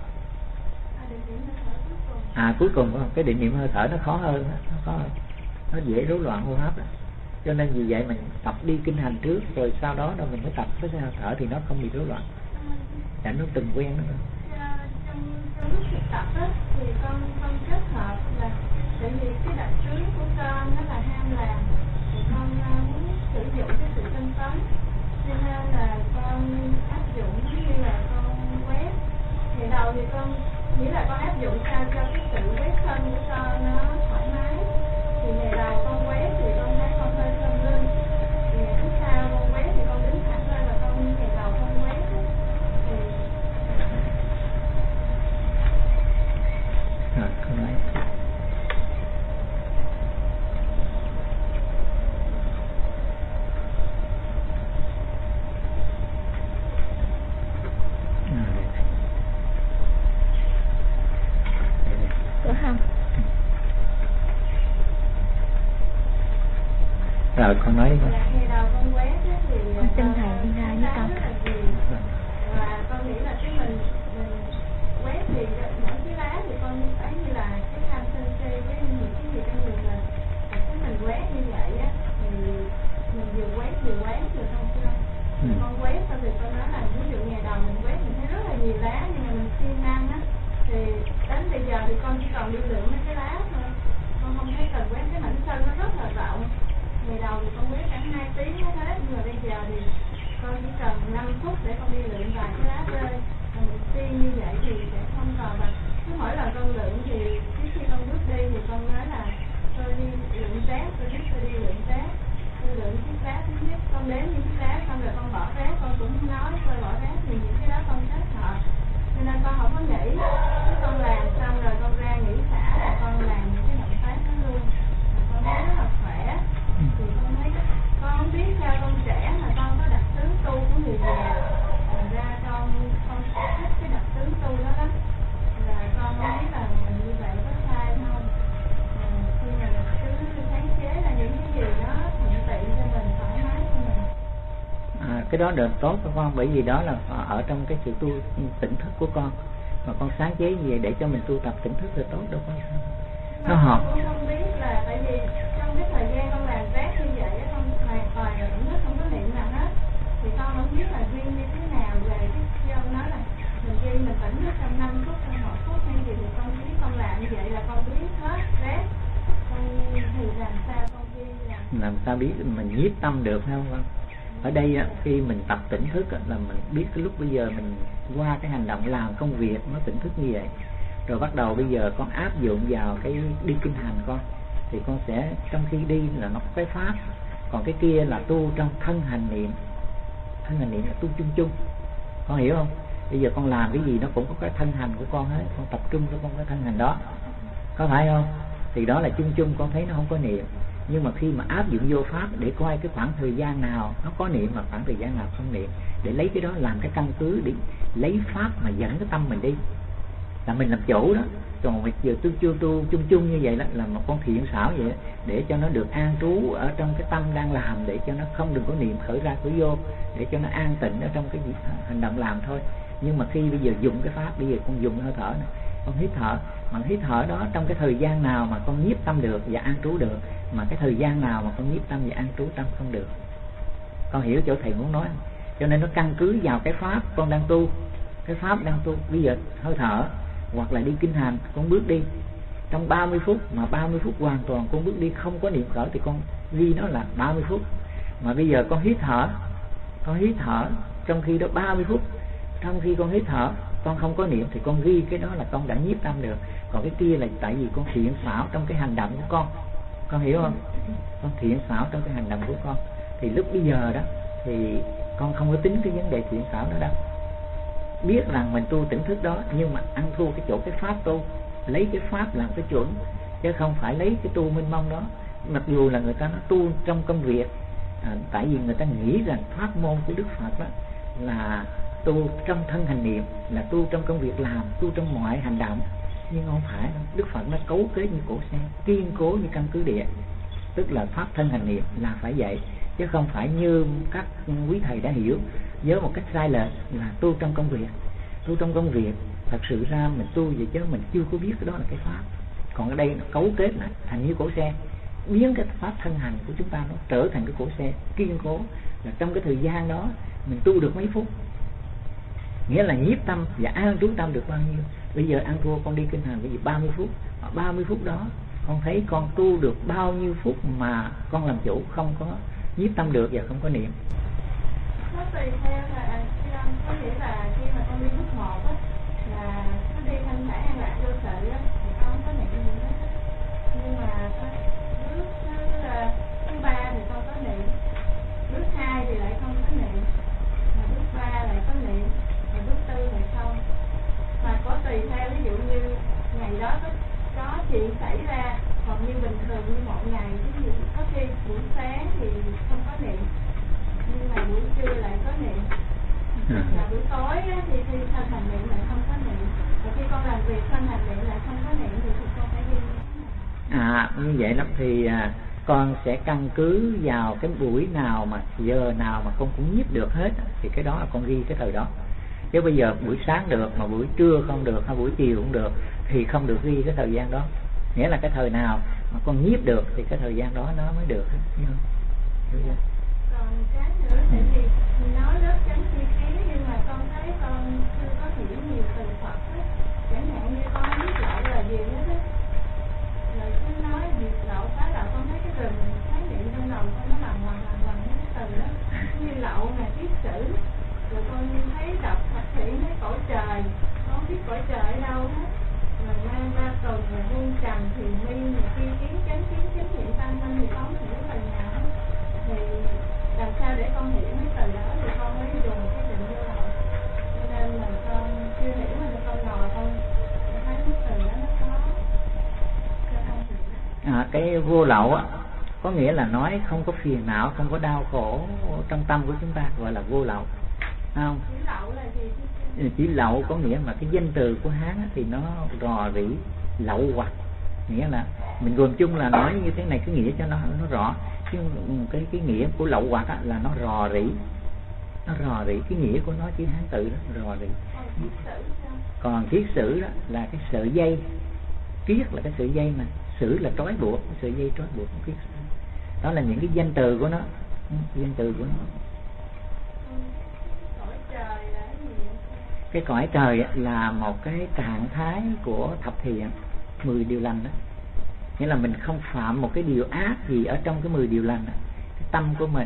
Cuối cùng cái định niệm hơi thở nó khó hơn, nó dễ rối loạn hô hấp. Cho nên vì vậy mình tập đi kinh hành trước, rồi sau đó mình mới tập với hơi thở thì nó không bị rối loạn. Để nó từng quen nữa. Trong lúc tập thì con kết hợp là tại vì cái đặc trứng của con nó là ham làm, thì con muốn sử dụng cái sự tinh tấn, cho nên là con áp dụng như là con quét. Thì đầu thì con nghĩ là con áp dụng sao cho cái sự quét thân của con nó thoải mái. Thì ngày đầu con quét thì con thấy con hơi thơm lưng, thì ngày thứ sau con quét thì con đứng thẳng lên, và con ngày đầu con quét thì không nói. Có không? con nói đi. Ngày đầu con quét thì con xin thầy đi ra với con. Và con nghĩ là cái mình quét thì mỗi cái lá thì con phải như là cái tham sân si với những cái gì trong người mình. Cái mình quét như vậy á thì mình vừa quét vừa không chưa? Con quét xong rồi con nói là ví dụ ngày đầu mình quét mình thấy rất là nhiều lá nhưng mà mình siêng năng á thì đến bây giờ thì con chỉ còn đi lượm mấy cái lá thôi. Con không thấy cần quét cái mảnh sân nó rất là rộng. Ngày đầu thì con quét cả 2 tiếng hết nhưng mà bây giờ thì con chỉ cần 5 phút để con đi lượm vài cái lá rơi. Còn mình siêng như vậy thì sẽ không còn và cứ mỗi lần con lượm thì trước khi con bước đi thì con nói là tôi đi lượm rác, tôi đi lượm rác. Tôi lượm chiếc lá thứ nhất, con đếm những chiếc lá xong rồi con bỏ rác, con cũng không nói tôi bỏ rác thì những cái đó con rất hợp. Cho nên con không có nghĩ, con làm xong rồi con ra nghỉ xả là con làm những cái động tác đó luôn. Và con thấy rất là khỏe. Thì con thấy con không biết sao con trẻ mà con có đặc tướng tu của người già. Thành ra con thích cái đặc tướng tu đó lắm. Là con không biết là mình như vậy có sai không. Khi mà cứ sáng chế là những cái gì đó thuận tiện cho mình, thoải mái cho mình. Cái đó đều tốt của con, bởi vì đó là ở trong cái sự tu tỉnh thức của con, mà con sáng chế như vậy để cho mình tu tập tỉnh thức là tốt, đâu có sao. Nó hợp. Con không biết là tại vì trong cái thời gian con làm rác như vậy con hoàn toàn là tỉnh thức không có niệm nào hết, thì con không biết là ghi như thế nào về cái ông nói là mình ghi mình tỉnh thức trong 5 phút trong 1 phút hay gì thì con biết con làm như vậy là con biết hết rác. Con thì làm sao con ghi làm sao biết mình nhiếp tâm được phải không con? Ở đây á, khi mình tập tỉnh thức á, là mình biết cái lúc bây giờ mình qua cái hành động làm công việc nó tỉnh thức như vậy, rồi bắt đầu bây giờ con áp dụng vào cái đi kinh hành con, thì con sẽ trong khi đi là nó có cái pháp, còn cái kia là tu trong thân hành niệm. Thân hành niệm là tu chung chung, con hiểu không? Bây giờ con làm cái gì nó cũng có cái thân hành của con hết, con tập trung cho con cái thân hành đó, có phải không? Thì đó là chung chung, con thấy nó không có niệm. Nhưng mà khi mà áp dụng vô pháp để coi cái khoảng thời gian nào nó có niệm và khoảng thời gian nào không niệm, để lấy cái đó làm cái căn cứ để lấy pháp mà dẫn cái tâm mình đi, là mình làm chủ đó. Còn bây giờ tôi chưa tu chung chung như vậy đó, là một con thiện xảo vậy đó, để cho nó được an trú ở trong cái tâm đang làm, để cho nó không đừng có niệm khởi ra khởi vô, để cho nó an tịnh ở trong cái hành động làm thôi. Nhưng mà khi bây giờ dùng cái pháp, bây giờ con dùng hơi thở này, con hít thở, mà hít thở đó trong cái thời gian nào mà con nhiếp tâm được và an trú được, mà cái thời gian nào mà con nhiếp tâm và an trú tâm không được. Con hiểu chỗ thầy muốn nói không? Cho nên nó căn cứ vào cái pháp con đang tu, cái pháp đang tu. Bây giờ hơi thở hoặc là đi kinh hành, con bước đi trong 30 phút, mà 30 phút hoàn toàn con bước đi không có niệm khởi thì con ghi nó là 30 phút. Mà bây giờ con hít thở, con hít thở trong khi đó 30 phút, trong khi con hít thở con không có niệm thì con ghi cái đó là con đã nhiếp tâm được. Còn cái kia là tại vì con thiện xảo trong cái hành động của con hiểu không? Con thiện xảo trong cái hành động của con, thì lúc bây giờ đó thì con không có tính cái vấn đề thiện xảo đó đâu. Biết rằng mình tu tỉnh thức đó, nhưng mà ăn thua cái chỗ cái pháp tu, lấy cái pháp làm cái chuẩn, chứ không phải lấy cái tu minh mông đó. Mặc dù là người ta nói tu trong công việc, tại vì người ta nghĩ rằng pháp môn của Đức Phật đó là tu trong thân hành niệm, là tu trong công việc làm, tu trong mọi hành động. Nhưng không phải đâu. Đức Phật nó cấu kết như cổ xe, kiên cố như căn cứ địa, tức là pháp thân hành niệm là phải vậy, chứ không phải như các quý thầy đã hiểu với một cách sai lệch là tu trong công việc. Tu trong công việc thật sự ra mình tu vậy chứ mình chưa có biết cái đó là cái pháp. Còn ở đây nó cấu kết lại thành như cổ xe, biến cái pháp thân hành của chúng ta nó trở thành cái cổ xe kiên cố, là trong cái thời gian đó mình tu được mấy phút, nghĩa là nhiếp tâm và an trú tâm được bao nhiêu. Bây giờ ăn thua con đi kinh hành cái gì 30 phút, 30 phút đó con thấy con tu được bao nhiêu phút mà con làm chủ, không có nhiếp tâm được và không có niệm. Nó tùy theo là có nghĩa là khi mà con đi bước 1 á, là nó đi thanh thản an lạc vô sự á, thì con không có niệm gì hết. Nhưng mà bước thứ 3 thì con có niệm, bước 2 thì lại không có niệm, mà bước 3 lại có niệm, và bước 4 thì không. Mà có tùy theo, ví dụ như ngày đó có chuyện xảy ra, còn như bình thường như một ngày, ví dụ có khi buổi sáng thì không có niệm, nhưng mà buổi trưa lại có niệm, là buổi tối thì khi thân hành niệm lại không có niệm, và khi con làm việc thân hành niệm lại không có niệm thì con phải ghi. Như vậy lắm thì con sẽ căn cứ vào cái buổi nào mà giờ nào mà con cũng nhiếp được hết thì cái đó là con ghi cái thời đó. Chứ bây giờ buổi sáng được mà buổi trưa không được hay buổi chiều cũng được thì không được ghi cái thời gian đó. Nghĩa là cái thời nào mà con nhiếp được thì cái thời gian đó nó mới được. Còn cái nữa thì nói lớp chánh chi kiến nhưng mà con thấy con chưa có hiểu nhiều từ Phật á. Chẳng hạn như con biết lậu là gì hết á. Rồi cứ nói việc lậu phá lậu, con thấy cái rừng khái niệm trong lòng con nó làm cái từ đó. Như lậu là kiết sử. Rồi con thấy đọc Phật thủy mấy cõi trời, con biết cõi trời ở đâu hết. Rồi mang ba tuần là vuông trầm thì mi là chi kiến chánh niệm tam minh thì con hiểu là nhà hết. Thì làm sao để con hiểu mấy từ đó thì con mới dùng cái định vô lậu. Cho nên là con chưa hiểu mà con ngồi con thấy mấy từ đó nó khó cho con hiểu. Cái vô lậu á có nghĩa là nói không có phiền não, không có đau khổ trong tâm của chúng ta, gọi là vô lậu. Không? Chỉ lậu là gì? Chỉ lậu có nghĩa mà cái danh từ của Hán thì nó rò rỉ, lậu hoặc, nghĩa là mình gồm chung là nói như thế này cái nghĩa cho nó rõ. Chứ cái nghĩa của lậu hoặc là nó rò rỉ, cái nghĩa của nó chữ Hán tự đó, rò rỉ. Còn kiết sử đó là cái sợi dây, kiết là cái sợi dây mà sử là trói buộc, cái sợi dây trói buộc kiết sử. Đó là những cái danh từ của nó, danh từ của nó. Cái cõi trời là một cái trạng thái của thập thiện, 10 điều lành đó. Nghĩa là mình không phạm một cái điều ác gì ở trong cái 10 điều lành đó. Cái tâm của mình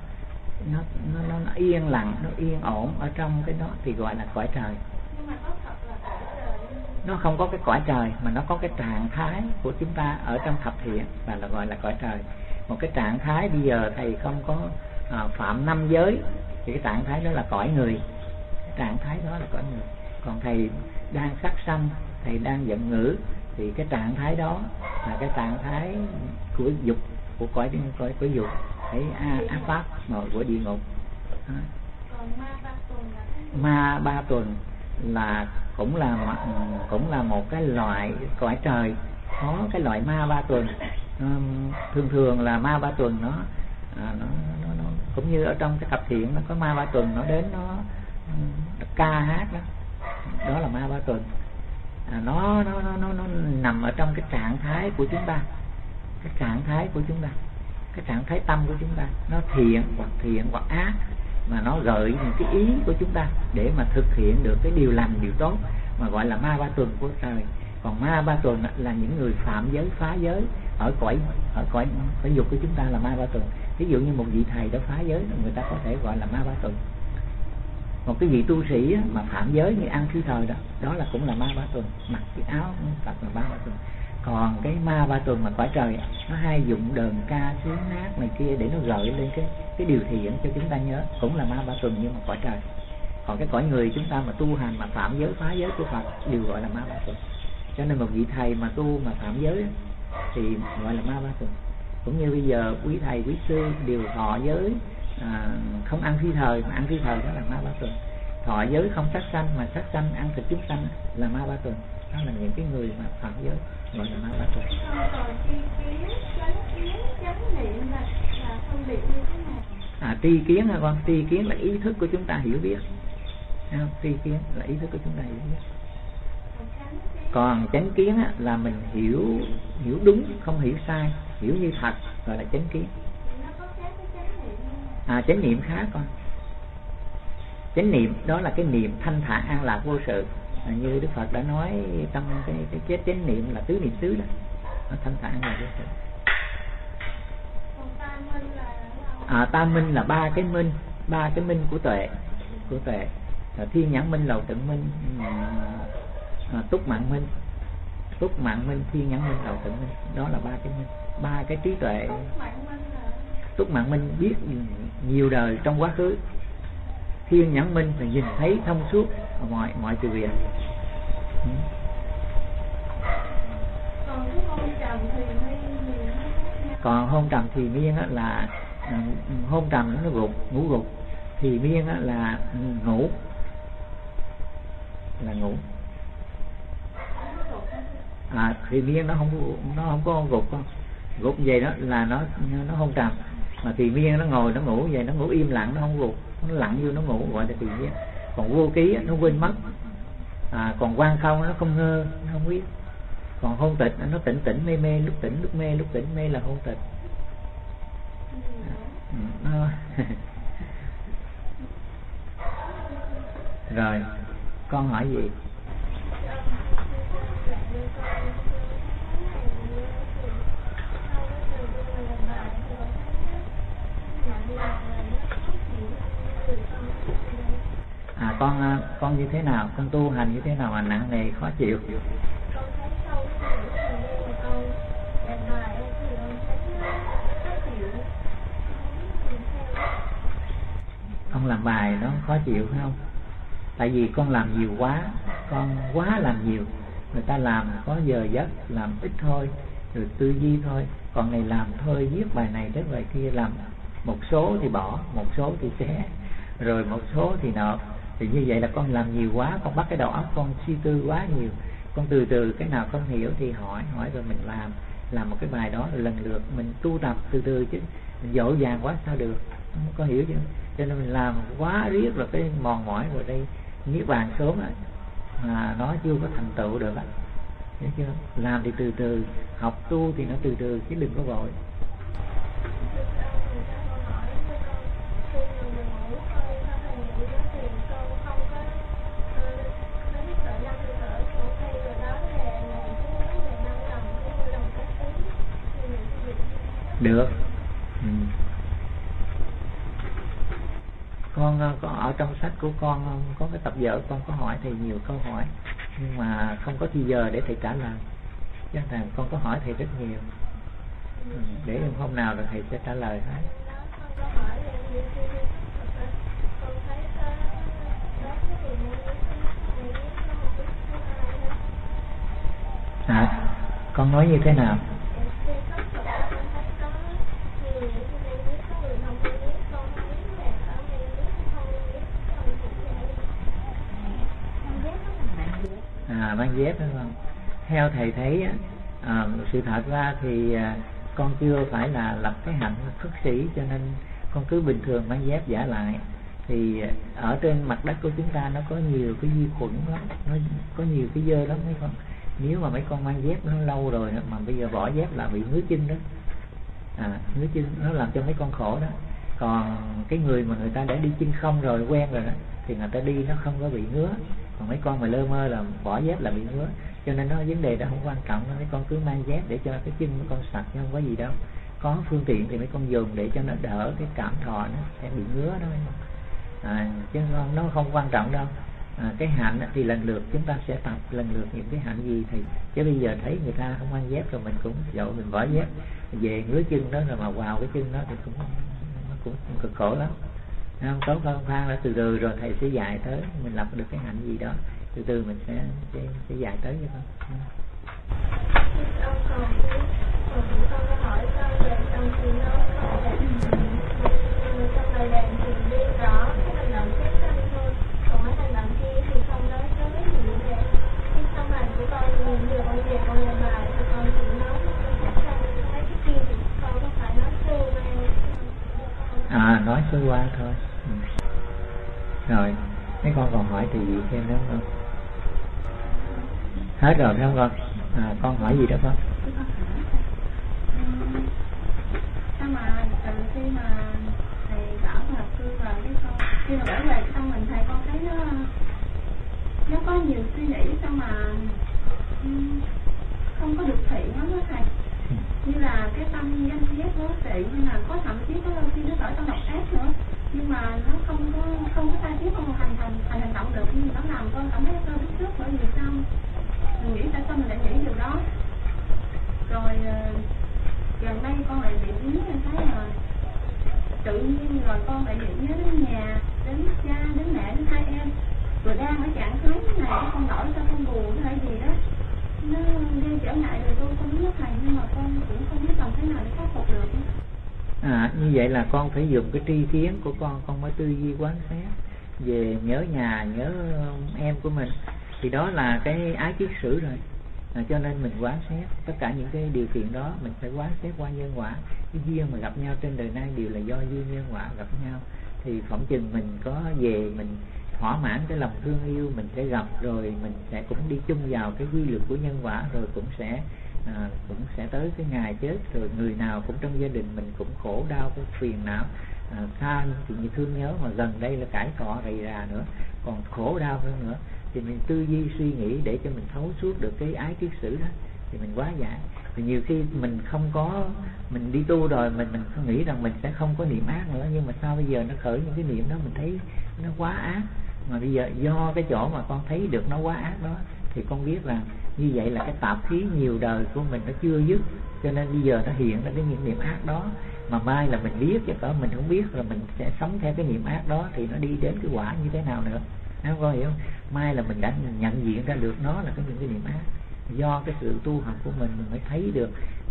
nó yên lặng, nó yên ổn ở trong cái đó thì gọi là cõi trời. Nhưng mà có thật là cõi trời. Nó không có cái cõi trời mà nó có cái trạng thái của chúng ta ở trong thập thiện là gọi là cõi trời. Một cái trạng thái bây giờ thầy không có phạm 5 giới thì cái trạng thái đó là cõi người. Trạng thái đó là cõi người. Còn thầy đang sát sanh, thầy đang giận ngữ thì cái trạng thái đó là cái trạng thái của dục, của cõi dục, cái ác pháp ngồi của địa ngục. Còn ma ba tuần là cũng là một cái loại cõi trời, có cái loại ma ba tuần. Thường là ma ba tuần nó cũng như ở trong cái thập thiện nó có ma ba tuần, nó đến nó ca hát đó, đó là ma ba tuần. Nó nằm ở trong cái trạng thái của chúng ta, cái trạng thái của chúng ta, cái trạng thái tâm của chúng ta, nó thiện hoặc ác, mà nó gợi những cái ý của chúng ta để mà thực hiện được cái điều lành, điều tốt, mà gọi là ma ba tuần của trời. Còn ma ba tuần là những người phạm giới, phá giới ở cõi dục của chúng ta là ma ba tuần. Ví dụ như một vị thầy đã phá giới, người ta có thể gọi là ma ba tuần. Một cái vị tu sĩ mà phạm giới như ăn phi thời đó là cũng là ma ba tuần, mặc cái áo Phật là ma ba tuần. Còn cái ma ba tuần mà cõi trời nó hay dụng đờn ca sướng hát này kia để nó gợi lên cái điều thiện cho chúng ta nhớ, cũng là ma ba tuần nhưng mà cõi trời. Còn cái cõi người chúng ta mà tu hành mà phạm giới, phá giới của Phật đều gọi là ma ba tuần. Cho nên một vị thầy mà tu mà phạm giới thì gọi là ma ba tuần. Cũng như bây giờ quý thầy quý sư đều thọ giới không ăn phi thời, mà ăn phi thời đó là ma ba tuần. Thọ giới không sát sanh mà sát sanh ăn thịt chúng sanh là ma ba tuần. Đó là những cái người mà phạm giới gọi là ma ba tuần. Còn tri kiến, chánh niệm là phân biệt như thế nào? Tri kiến hả con? Tri kiến là ý thức của chúng ta hiểu biết. Tri kiến là ý thức của chúng ta hiểu biết. Còn chánh kiến là mình hiểu đúng, không hiểu sai, hiểu như thật, gọi là chánh kiến. Chánh niệm khác con. Chánh niệm đó là cái niệm thanh thản an lạc vô sự, như Đức Phật đã nói trong cái chánh niệm là tứ niệm xứ đó, nó thanh thản an lạc vô sự. Tam minh là ba cái minh của tuệ, thiên nhãn minh, lầu tận minh, túc mạng minh, thiên nhãn minh, lầu tận minh, đó là ba cái minh, ba cái trí tuệ. Túc mạng minh biết nhiều đời trong quá khứ, thiên nhãn minh là nhìn thấy thông suốt mọi sự việc. Còn hôn trầm thì miên là hôn trầm nó ngủ gục, thì miên là ngủ, thì miên nó không có gục con. Gục vậy đó là nó hôn trầm. Mà tùy miên nó ngồi nó ngủ vậy, nó ngủ im lặng, nó không gục, nó lặng vô nó ngủ, gọi là tùy miên. Còn vô ký nó quên mất. Còn quan không nó không ngơ, nó không biết. Còn hôn tịch nó tỉnh tỉnh mê mê, lúc tỉnh lúc mê, lúc tỉnh mê là hôn tịch. Rồi con hỏi gì? Con như thế nào, con tu hành như thế nào mà nặng nề khó chịu? Con làm bài nó khó chịu phải không? Tại vì con làm nhiều quá, con quá làm nhiều. Người ta làm có giờ giấc, làm ít thôi, rồi tư duy thôi. Còn này làm thôi, viết bài này tới bài kia, làm một số thì bỏ, một số thì xé, rồi một số thì nộp. Thì như vậy là con làm nhiều quá, con bắt cái đầu óc con suy tư quá nhiều. Con từ từ cái nào không hiểu thì hỏi rồi mình làm một cái bài đó, rồi lần lượt mình tu tập từ từ, chứ mình dội vàng quá sao được, không có hiểu chứ. Cho nên mình làm quá riết rồi cái mòn mỏi rồi đây niết bàn sớm rồi mà nó chưa có thành tựu được á, hiểu chưa? Làm thì từ từ, học tu thì nó từ từ chứ đừng có vội. Được. Con ở trong sách của con có cái tập vở, con có hỏi thầy nhiều câu hỏi nhưng mà không có thời giờ để thầy trả lời. Chứ thằng con có hỏi thầy rất nhiều. Để hôm nào rồi thầy sẽ trả lời hết. Con nói như thế nào? Mang dép phải không? Theo thầy thấy sự thật ra thì con chưa phải là lập cái hạnh xuất sĩ, cho nên con cứ bình thường mang dép giả lại. Thì ở trên mặt đất của chúng ta nó có nhiều cái vi khuẩn lắm, nó có nhiều cái dơ lắm mấy con. Nếu mà mấy con mang dép nó lâu rồi mà bây giờ bỏ dép là bị ngứa chân đó. Ngứa chân nó làm cho mấy con khổ đó. Còn cái người mà người ta đã đi chân không rồi, quen rồi đó, thì người ta đi nó không có bị ngứa. Còn mấy con mà lơ mơ là bỏ dép là bị ngứa. Cho nên nó vấn đề đó không quan trọng, mấy con cứ mang dép để cho cái chân mấy con sạch, chứ không có gì đâu. Có phương tiện thì mấy con dùng để cho nó đỡ cái cảm thọ nó sẽ bị ngứa đó. Chứ nó không quan trọng đâu. Cái hạnh thì lần lượt chúng ta sẽ tập lần lượt những cái hạnh gì thì, chứ bây giờ thấy người ta không mang dép rồi mình cũng dội mình bỏ dép về ngứa chân đó rồi mà vào cái chân đó thì cũng cực khổ lắm. Không tốt hơn, khoan là từ từ rồi thầy sẽ dạy tới mình lập được cái hạnh gì đó, từ từ mình sẽ dạy tới cho con. Con có hỏi con về trong khi nó trong lời đàn thì biết rõ cái hành động sát sanh thôi, còn mấy hành động kia thì không nói tới gì về cái tâm hành của con. Nhiều con về con làm bài thì con chỉ nói sát sanh, mấy cái kia thì con có phải nói sơ qua. Nói sơ qua thôi. Rồi mấy con còn hỏi thì gì thêm nữa không? Hết rồi phải không con? Con hỏi gì đó con? Sao mà từ khi mà thầy bảo là cư vào với con, khi mà trở về xong mình thầy con thấy nó có nhiều suy nghĩ, sao mà không có được thiện lắm đó thầy. Như là cái tâm danh ghét đố kỵ, nhưng mà có thậm chí có đôi khi nó khởi tâm độc ác nữa, nhưng mà nó không có tha thiết, không hành động được, nhưng mà nó làm con cảm thấy hơi bức xúc. Bởi vì sao mình nghĩ tại sao mình lại nghĩ điều đó. Rồi gần đây con lại bị nhớ, em thấy là tự nhiên rồi con lại bị nhớ đến nhà, đến cha, đến mẹ, đến hai em, rồi đang ở trạng thái này con nổi sao con buồn hay gì đó, nó gây trở ngại rồi tôi không biết thầy, nhưng mà con cũng không biết làm thế nào để khắc phục được. Như vậy là con phải dùng cái tri kiến của con mới tư duy quán xét về nhớ nhà, nhớ em của mình, thì đó là cái ái kiết sử rồi. Cho nên mình quán xét tất cả những cái điều kiện đó, mình phải quán xét qua nhân quả. Cái duyên mà gặp nhau trên đời này đều là do duyên nhân quả gặp nhau. Thì phỏng chừng mình có về mình thỏa mãn cái lòng thương yêu, mình sẽ gặp, rồi mình sẽ cũng đi chung vào cái quy luật của nhân quả, rồi cũng sẽ tới cái ngày chết. Rồi người nào cũng trong gia đình mình cũng khổ đau cái phiền não, xa chuyện như thương nhớ, mà gần đây là cãi cọ rầy rà nữa, còn khổ đau hơn nữa. Thì mình tư duy suy nghĩ để cho mình thấu suốt được cái ái kiết sử đó thì mình hóa giải. Thì nhiều khi mình không có, mình đi tu rồi mình nghĩ rằng mình sẽ không có niệm ác nữa, nhưng mà sao bây giờ nó khởi những cái niệm đó mình thấy nó quá ác. Mà bây giờ do cái chỗ mà con thấy được nó quá ác đó, thì con biết rằng như vậy là cái tạp khí nhiều đời của mình nó chưa dứt, cho nên bây giờ nó hiện ra cái những niệm ác đó. Mà mai là mình biết, chứ cỡ mình không biết là mình sẽ sống theo cái niệm ác đó thì nó đi đến cái quả như thế nào nữa. Em có hiểu không? Mai là mình đã nhận diện ra được nó là những cái niệm ác. Do cái sự tu học của mình mới thấy được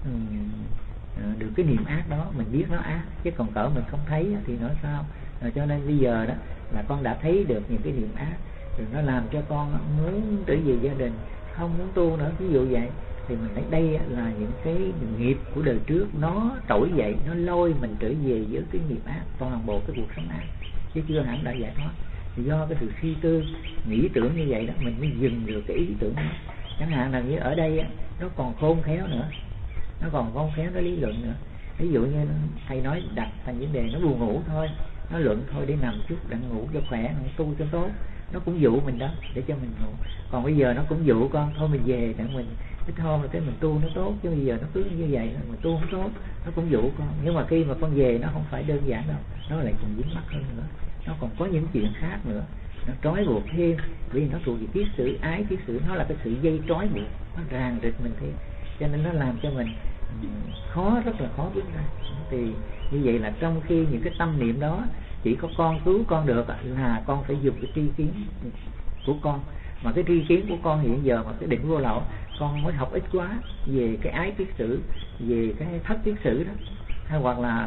được cái niệm ác đó, mình biết nó ác, chứ còn cỡ mình không thấy thì nói sao. Cho nên bây giờ đó là con đã thấy được những cái niệm ác, rồi nó làm cho con muốn trở về gia đình, không muốn tu nữa, ví dụ vậy. Thì mình thấy đây là những cái nghiệp của đời trước nó trỗi dậy, nó lôi mình trở về với cái nghiệp ác, toàn bộ cái cuộc sống ác, chứ chưa hẳn đã giải thoát. Thì do cái sự suy tư nghĩ tưởng như vậy đó, mình mới dừng được cái ý tưởng đó. Chẳng hạn là như ở đây nó còn khôn khéo nữa, nó còn khôn khéo, nó lý luận nữa. Ví dụ như thầy nói đặt thành vấn đề nó buồn ngủ thôi, nó luận thôi để nằm chút đặng ngủ cho khỏe, tu cho tốt, nó cũng dụ mình đó để cho mình ngủ. Còn bây giờ nó cũng dụ con thôi mình về để mình cái hôm là cái mình tu nó tốt, chứ bây giờ nó cứ như vậy mà tu không tốt, nó cũng dụ con. Nhưng mà khi mà con về nó không phải đơn giản đâu, nó lại còn dính mắc hơn nữa, nó còn có những chuyện khác nữa, nó trói buộc thêm, vì nó thuộc về kiết sử, ái kiết sử, nó là cái sự dây trói buộc, nó ràng rịch mình thêm, cho nên nó làm cho mình khó, rất là khó bước ra. Thì như vậy là trong khi những cái tâm niệm đó chỉ có con cứu con được là con phải dùng cái tri kiến của con. Mà cái tri kiến của con hiện giờ mà cái định vô lậu, con mới học ít quá về cái ái kiết sử, về cái thất kiết sử đó, hay hoặc là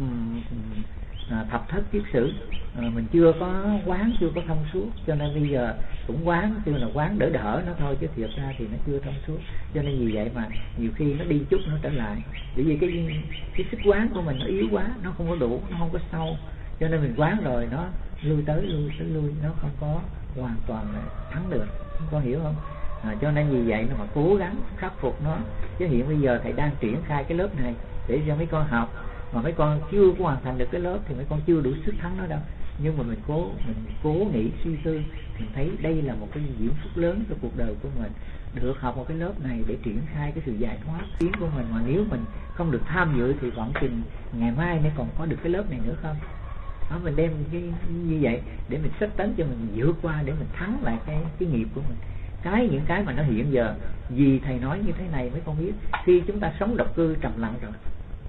thập thất kiết sử, mình chưa có quán, chưa có thông suốt, cho nên bây giờ cũng quán, chưa là quán đỡ nó thôi, chứ thiệt ra thì nó chưa thông suốt. Cho nên vì vậy mà nhiều khi nó đi chút nó trở lại, bởi vì cái sức quán của mình nó yếu quá, nó không có đủ, nó không có sâu, cho nên mình quán rồi nó lui tới lui, nó không có hoàn toàn thắng được, không có hiểu không? Cho nên vì vậy mà cố gắng khắc phục nó. Chứ hiện bây giờ thầy đang triển khai cái lớp này để cho mấy con học, mà mấy con chưa có hoàn thành được cái lớp thì mấy con chưa đủ sức thắng nó đâu. Nhưng mà mình cố nghĩ suy tư, mình thấy đây là một cái diễm phúc lớn cho cuộc đời của mình, được học một cái lớp này để triển khai cái sự giải thoát tiến của mình. Mà nếu mình không được tham dự thì vẫn chừng ngày mai mới còn có được cái lớp này nữa không? Đó, mình đem cái như vậy để mình sách tấn cho mình vượt qua, để mình thắng lại cái nghiệp của mình. Những cái mà nó hiện giờ, vì thầy nói như thế này mấy con biết, khi chúng ta sống độc cư trầm lặng rồi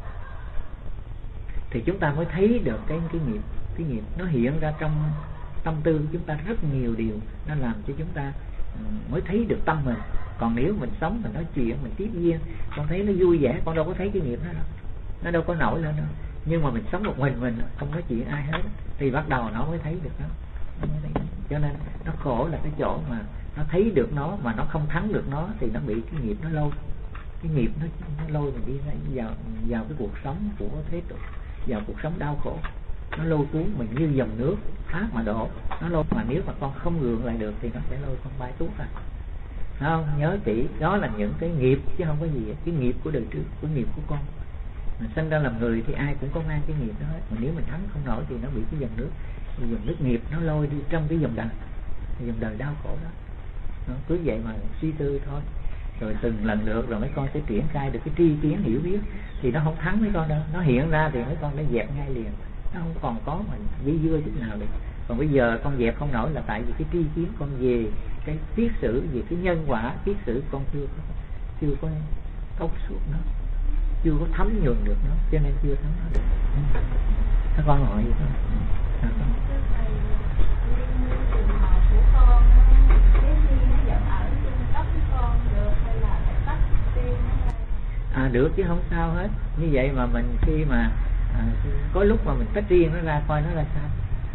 thì chúng ta mới thấy được cái nghiệp nó hiện ra trong tâm tư của chúng ta rất nhiều điều, nó làm cho chúng ta mới thấy được tâm mình. Còn nếu mình sống, mình nói chuyện, mình tiếp duyên, con thấy nó vui vẻ, con đâu có thấy cái nghiệp đó đâu, nó đâu có nổi lên đâu. Nhưng mà mình sống một mình không nói chuyện ai hết thì bắt đầu nó mới thấy được đó. Cho nên nó khổ là cái chỗ mà nó thấy được nó mà nó không thắng được nó, thì nó bị cái nghiệp nó lôi, cái nghiệp nó lôi mình đi vào cái cuộc sống của thế tục, vào cuộc sống đau khổ. Nó lôi cuốn mình như dòng nước thác mà đổ, nó lôi. Mà nếu mà con không gượng lại được thì nó sẽ lôi con bay tuốt ra. Không, nhớ kỹ, đó là những cái nghiệp chứ không có gì. Cái nghiệp của đời trước, cái nghiệp của con. Mình sinh ra làm người thì ai cũng có mang cái nghiệp đó hết. Mà nếu mình thắng không nổi thì nó bị cái dòng nước nghiệp nó lôi đi trong cái dòng đời đau khổ đó. Nó cứ vậy mà suy tư thôi, rồi từng lần được, rồi mấy con sẽ triển khai được cái tri kiến hiểu biết. Thì nó không thắng mấy con đâu, nó hiện ra thì mấy con đã dẹp ngay liền, nó không còn có mà dây dưa chút nào được. Còn bây giờ con dẹp không nổi là tại vì cái tri kiến con về cái kiết sử, về cái nhân quả kiết sử con chưa có thấu suốt nó, chưa có thấm nhuần được nó, cho nên chưa thấm nó được. Các con hỏi gì không? Được chứ không sao hết. Như vậy mà mình khi mà có lúc mà mình tách riêng nó ra coi nó là sao.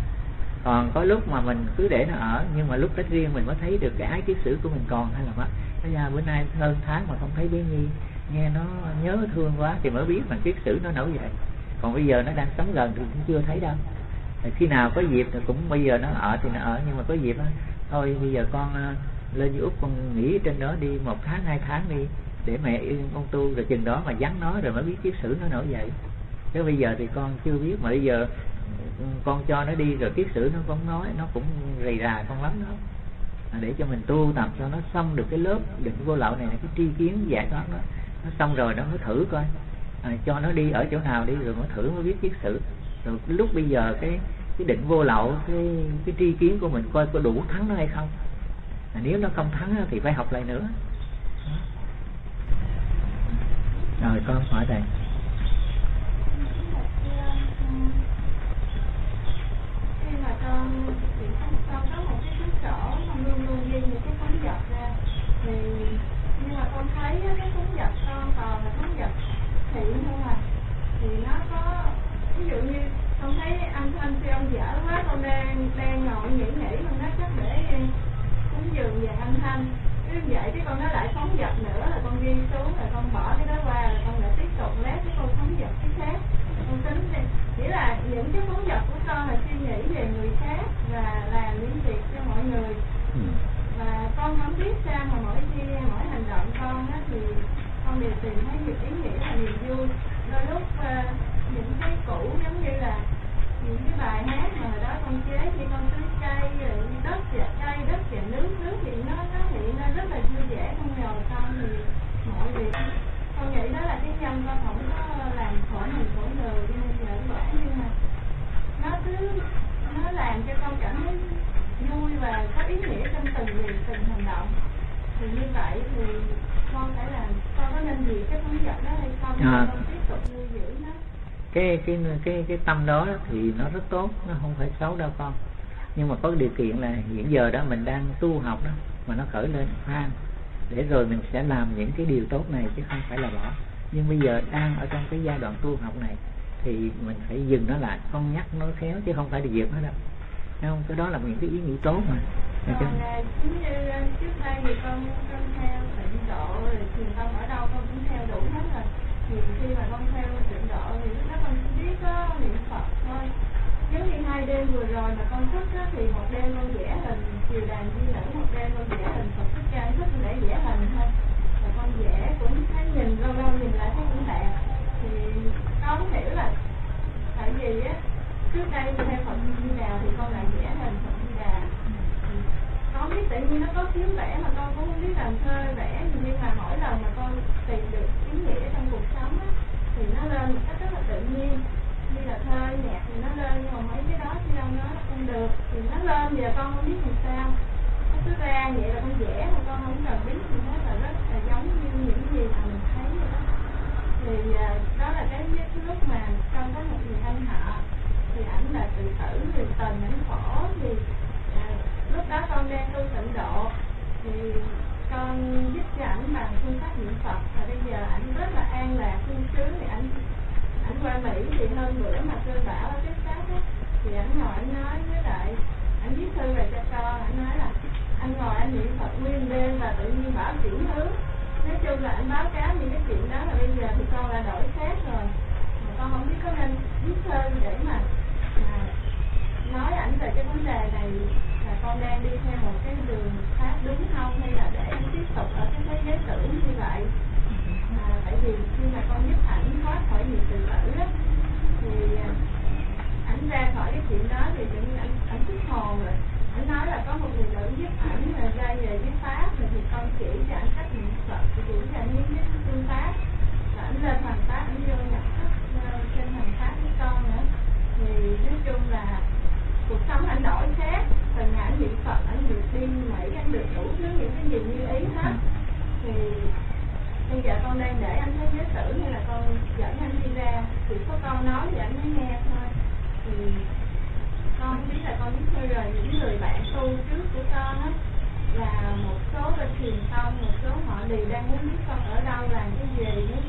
Còn có lúc mà mình cứ để nó ở, nhưng mà lúc tách riêng mình mới thấy được cái ái kiết sử của mình còn hay là mất. Bây giờ bữa nay hơn tháng mà không thấy bé Nhi, nghe nó nhớ thương quá thì mới biết mà kiết sử nó nổi dậy. Còn bây giờ nó đang sống gần thì cũng chưa thấy đâu. Khi nào có dịp thì cũng bây giờ nó ở thì nó ở, nhưng mà có dịp đó, thôi bây giờ con lên dưới Úc con nghỉ trên đó đi 1 tháng 2 tháng đi để mẹ yên con tu, rồi chừng đó mà vắng nó rồi mới biết kiết sử nó nổi dậy. Chứ bây giờ thì con chưa biết, mà bây giờ con cho nó đi rồi kiết sử nó cũng nói, nó cũng rầy rà con lắm đó. Để cho mình tu tập cho nó xong được cái lớp định vô lậu này, cái tri kiến giải thoát nó xong rồi nó mới thử coi, cho nó đi ở chỗ nào đi rồi mới thử mới biết kiết sử. Rồi lúc bây giờ cái định vô lậu, cái tri kiến của mình coi có đủ thắng nó hay không. Nếu nó không thắng thì phải học lại nữa. Rồi con hỏi thầy. Khi mà con có một cái cuốn sổ con luôn luôn ghi những cái phóng dật ra, thì nhưng mà con thấy cái phóng dật con còn là phóng dật thị không à, thì nó có ví dụ như con thấy anh Thanh khi ông dở quá, con đang ngồi nghĩ con nói chắc để cúng dường về anh Thanh, cứ vậy cái con nó lại phóng dật nữa, là con ghi xuống rồi con bỏ cái đó qua, rồi con lại tiếp tục lát cái con phóng dật cái khác. Con tính thì nghĩa là những cái phóng dật của con là suy nghĩ về người khác và làm những việc cho mọi người. Và con không biết sao mà mỗi hành động con á thì con đều tìm thấy nhiều ý nghĩa và niềm vui. Đôi lúc những cái cũ giống như là những cái bài hát mà hồi đó con chế khi con tưới cây rồi đất và cây, đất và nước thì nó hiện ra rất là vui vẻ trong đầu con. Thì mọi việc con nghĩ đó là cái nhân con không có làm khổ mình khổ người nhưng mà nó làm cho con cảm thấy vui và có ý nghĩa trong từng việc từng hành động. Thì như vậy thì con phải làm, con có nên gì cái phóng dật đó hay không? Con tiếp tục nuôi dưỡng nó. Cái tâm đó thì nó rất tốt, nó không phải xấu đâu con. Nhưng mà có điều kiện là hiện giờ đó mình đang tu học đó, mà nó khởi lên khoan, để rồi mình sẽ làm những cái điều tốt này chứ không phải là bỏ. Nhưng bây giờ đang ở trong cái giai đoạn tu học này thì mình phải dừng nó lại, con nhắc nó khéo chứ không phải đi diệt nó đâu. Thấy không? Cái đó là những cái ý nghĩa tốt mà. Còn giống như trước đây thì con theo tịnh độ rồi thiền tông ở đâu con cũng theo đủ hết rồi. Thì khi mà con theo tịnh độ thì lúc đó con chỉ biết có niệm Phật thôi. Giống như 2 đêm vừa rồi mà con thức á, thì một đêm con vẽ hình Kiều Đàn Di Nữ, một đêm con vẽ hình Phật Thích Ca, thích để vẽ hình thôi. Và con vẽ cũng thấy nhìn lâu lâu nhìn lại thấy cũng đẹp. Thì con hiểu là tại vì á trước đây theo Phật Di Đà thì con lại vẽ hình Phật Di Đà. Con biết tự nhiên nó có khiếu vẽ mà con cũng không biết làm thơ vẽ, nhưng mà mỗi lần mà con tìm được ý nghĩa trong cuộc sống á, thì nó lên một cách rất là tự nhiên. Như là thơ nhạc thì nó lên, nhưng mà mấy cái đó chứ đâu nó không được thì nó lên, giờ con không biết làm sao. Nó cứ ra vậy là con vẽ mà con không cần biết gì hết, là rất là giống như những gì mà mình thấy vậy đó. Thì đó là cái lúc mà con có một người anh họ thì ảnh là tự tử, người tình, ảnh khổ. Thì lúc đó con đang tu tịnh độ thì con giúp cho ảnh bằng phương pháp niệm Phật, và bây giờ ảnh rất là an lạc sung sướng. Thì ảnh qua Mỹ thì hôm bữa mà cơn bão ở Texas á, thì ảnh ngồi ảnh nói với lại ảnh viết thư về cho con, ảnh nói là anh ngồi anh niệm Phật nguyên đêm và tự nhiên bão chuyển hướng. Nói chung là anh báo cáo những cái chuyện đó, là bây giờ thì con đã đổi khác rồi. Mà con không biết có nên viết thư để mà nói ảnh về cái vấn đề này là con đang đi theo một cái đường pháp đúng không, hay là để anh tiếp tục ở cái thế giới tưởng như vậy. Tại vì khi mà con giúp ảnh thoát khỏi nhiều tự tử á, thì ảnh ra khỏi cái chuyện đó thì tự nhiên ảnh thích hồn rồi. Ảnh nói là có một người nữ giúp ảnh là ra về với pháp, thì con chỉ cho ảnh cách niệm Phật, chỉ cho ảnh những cái phương pháp, và ảnh lên hành pháp, ảnh vô nhập thức trên hành pháp với con nữa. Thì nói chung là cuộc sống ảnh đổi khác. Từng ngày ảnh niệm Phật, ảnh được đi Mỹ, ảnh được đủ thứ những cái gì như ý hết. Thì bây giờ con đang để anh thấy giới tử, hay là con dẫn anh đi ra, chỉ có con nói thì anh mới nghe thôi. Thì con không biết là con biết thôi rồi, những người bạn tu trước của con á, là một số bên truyền tông, một số họ đều đang muốn biết con ở đâu, làm cái gì nữa.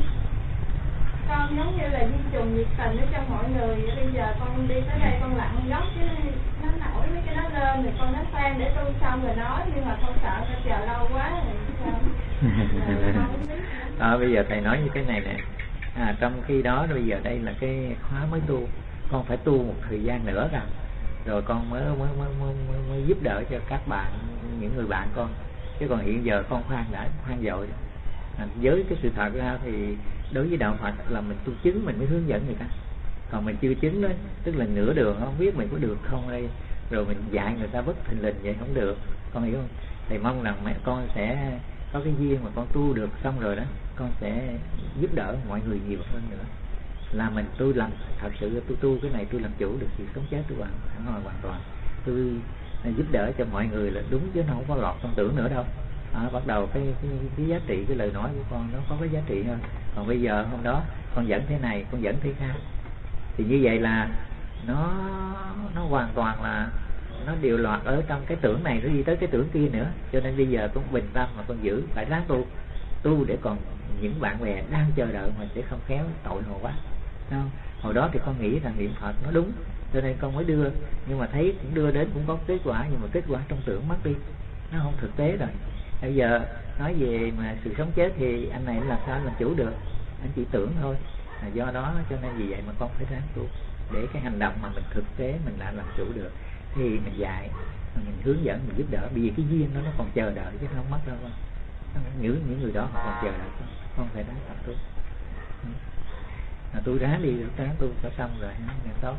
Con giống như là di trùng nhiệt tình ở trong mọi người. Bây giờ con đi tới đây con lặn góc chứ nó nổi mấy cái đó lên, thì con nói khoan để tu xong rồi nói, nhưng mà con sợ nó chờ lâu quá rồi sao Bây giờ thầy nói như thế này nè, trong khi đó bây giờ đây là cái khóa mới tu, con phải tu một thời gian nữa rồi con mới giúp đỡ cho các bạn, những người bạn con. Chứ còn hiện giờ con khoan dội. Với cái sự thật ra thì đối với đạo Phật là mình tu chứng mình mới hướng dẫn người ta, còn mình chưa chứng đó, tức là nửa đường không biết mình có được không đây, rồi mình dạy người ta bất thình lình vậy không được, con hiểu không? Thầy mong rằng mẹ con sẽ có cái duyên mà con tu được xong rồi đó, con sẽ giúp đỡ mọi người nhiều hơn nữa. Là mình tôi làm thật sự tôi tu cái này tôi làm chủ được sự sống chết tôi hoàn toàn. Tôi giúp đỡ cho mọi người là đúng chứ nó không có lọt trong tưởng nữa đâu. Bắt đầu cái giá trị cái lời nói của con nó có cái giá trị hơn. Còn bây giờ hôm đó con dẫn thế này, con dẫn thế khác, thì như vậy là nó hoàn toàn là nó điều loạt ở trong cái tưởng này, nó đi tới cái tưởng kia nữa. Cho nên bây giờ con bình tâm mà con giữ phải ráng tu để còn những bạn bè đang chờ đợi mình sẽ không khéo tội hồ quá. Không? Hồi đó thì con nghĩ rằng niệm Phật nó đúng, cho nên con mới đưa, nhưng mà thấy cũng đưa đến cũng có kết quả, nhưng mà kết quả trong tưởng mất đi, nó không thực tế rồi. Bây giờ nói về mà sự sống chết thì anh này làm sao làm chủ được, anh chỉ tưởng thôi. Do đó cho nên vì vậy mà con phải ráng tu để cái hành động mà mình thực tế mình đã làm chủ được, thì mình dạy, mình hướng dẫn, mình giúp đỡ. Vì cái duyên nó còn chờ đợi chứ không mất đâu con. Những người đó họ còn chờ đợi con phải ráng tập tu. Tôi ráng đi, ráng tu cho xong rồi nghe tốt.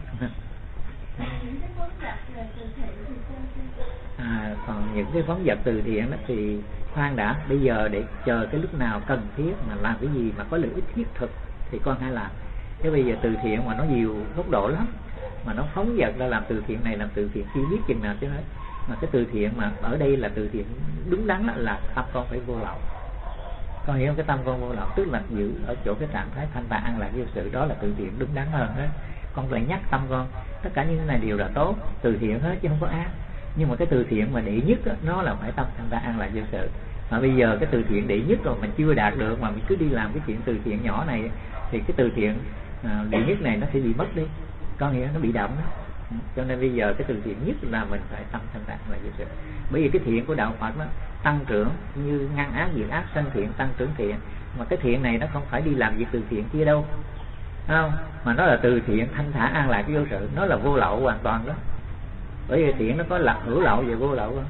Còn những cái phóng vật từ thiện đó thì khoan đã, bây giờ để chờ cái lúc nào cần thiết mà làm cái gì mà có lợi ích thiết thực thì con hãy làm. Chứ bây giờ từ thiện mà nó nhiều góc độ lắm, mà nó phóng vật ra làm từ thiện này làm từ thiện chi biết chừng nào chứ hết. Mà cái từ thiện mà ở đây là từ thiện đúng đắn là tâm con phải vô lậu. Con hiểu không? Cái tâm con vô lậu tức là giữ ở chỗ cái trạng thái thanh thản an lạc vô sự, đó là từ thiện đúng đắn hơn đó. Con lại nhắc tâm con tất cả những cái này đều là tốt, từ thiện hết chứ không có ác. Nhưng mà cái từ thiện mà đệ nhất đó, nó là phải tâm thanh thản an lạc vô sự. Mà bây giờ cái từ thiện đệ nhất rồi mình chưa đạt được mà mình cứ đi làm cái chuyện từ thiện nhỏ này thì cái từ thiện đệ nhất này nó sẽ bị mất đi. Con hiểu, nó bị động đó. Cho nên bây giờ cái từ thiện nhất là mình phải tâm thanh thản là vô sự. Bởi vì cái thiện của đạo Phật nó tăng trưởng như ngăn ác diệt ác, sanh thiện tăng trưởng thiện. Mà cái thiện này nó không phải đi làm việc từ thiện kia đâu, không? Mà nó là từ thiện thanh thản an lạc vô sự, nó là vô lậu hoàn toàn đó. Bởi vì thiện nó có là hữu lậu và vô lậu.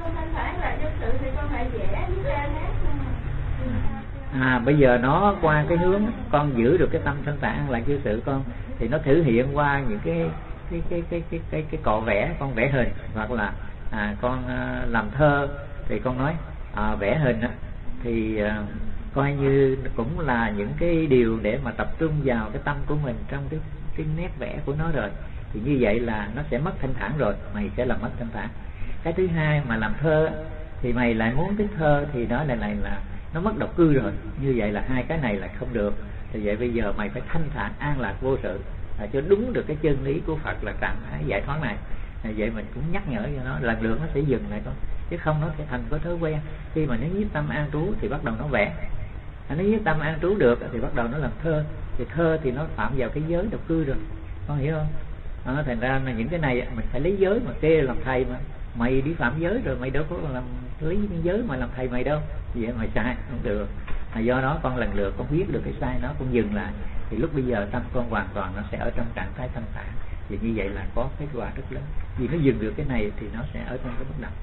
Bây giờ nó qua cái hướng con giữ được cái tâm thanh thản an lạc vô sự con, thì nó thể hiện qua những cái cọ vẽ, con vẽ hình, hoặc là con làm thơ thì con nói vẽ hình thì coi như cũng là những cái điều để mà tập trung vào cái tâm của mình trong cái nét vẽ của nó rồi. Thì như vậy là nó sẽ mất thanh thản rồi, mày sẽ làm mất thanh thản. Cái thứ hai mà làm thơ thì mày lại muốn cái thơ thì nó lại là nó mất độc cư rồi. Như vậy là hai cái này là không được. Thì vậy bây giờ mày phải thanh thản an lạc vô sự, cho đúng được cái chân lý của Phật là trạng thái giải thoát này. Vậy mình cũng nhắc nhở cho nó, lần lượt nó sẽ dừng lại con, chứ không nó sẽ thành cái thói quen. Khi mà nó nhiếp tâm an trú thì bắt đầu nó vẽ, nó nhiếp tâm an trú được thì bắt đầu nó làm thơ. Thì thơ thì nó phạm vào cái giới độc cư rồi, con hiểu không? Thành ra là những cái này mình phải lấy giới mà kê làm thầy, mà mày đi phạm giới rồi mày đâu có làm lấy giới mà làm thầy mày đâu, vậy mày sai không được. Do đó con lần lượt con biết được cái sai nó, con dừng lại, thì lúc bây giờ tâm con hoàn toàn nó sẽ ở trong trạng thái thanh thản. Thì như vậy là có kết quả rất lớn, vì nó dừng được cái này thì nó sẽ ở trong cái bất động.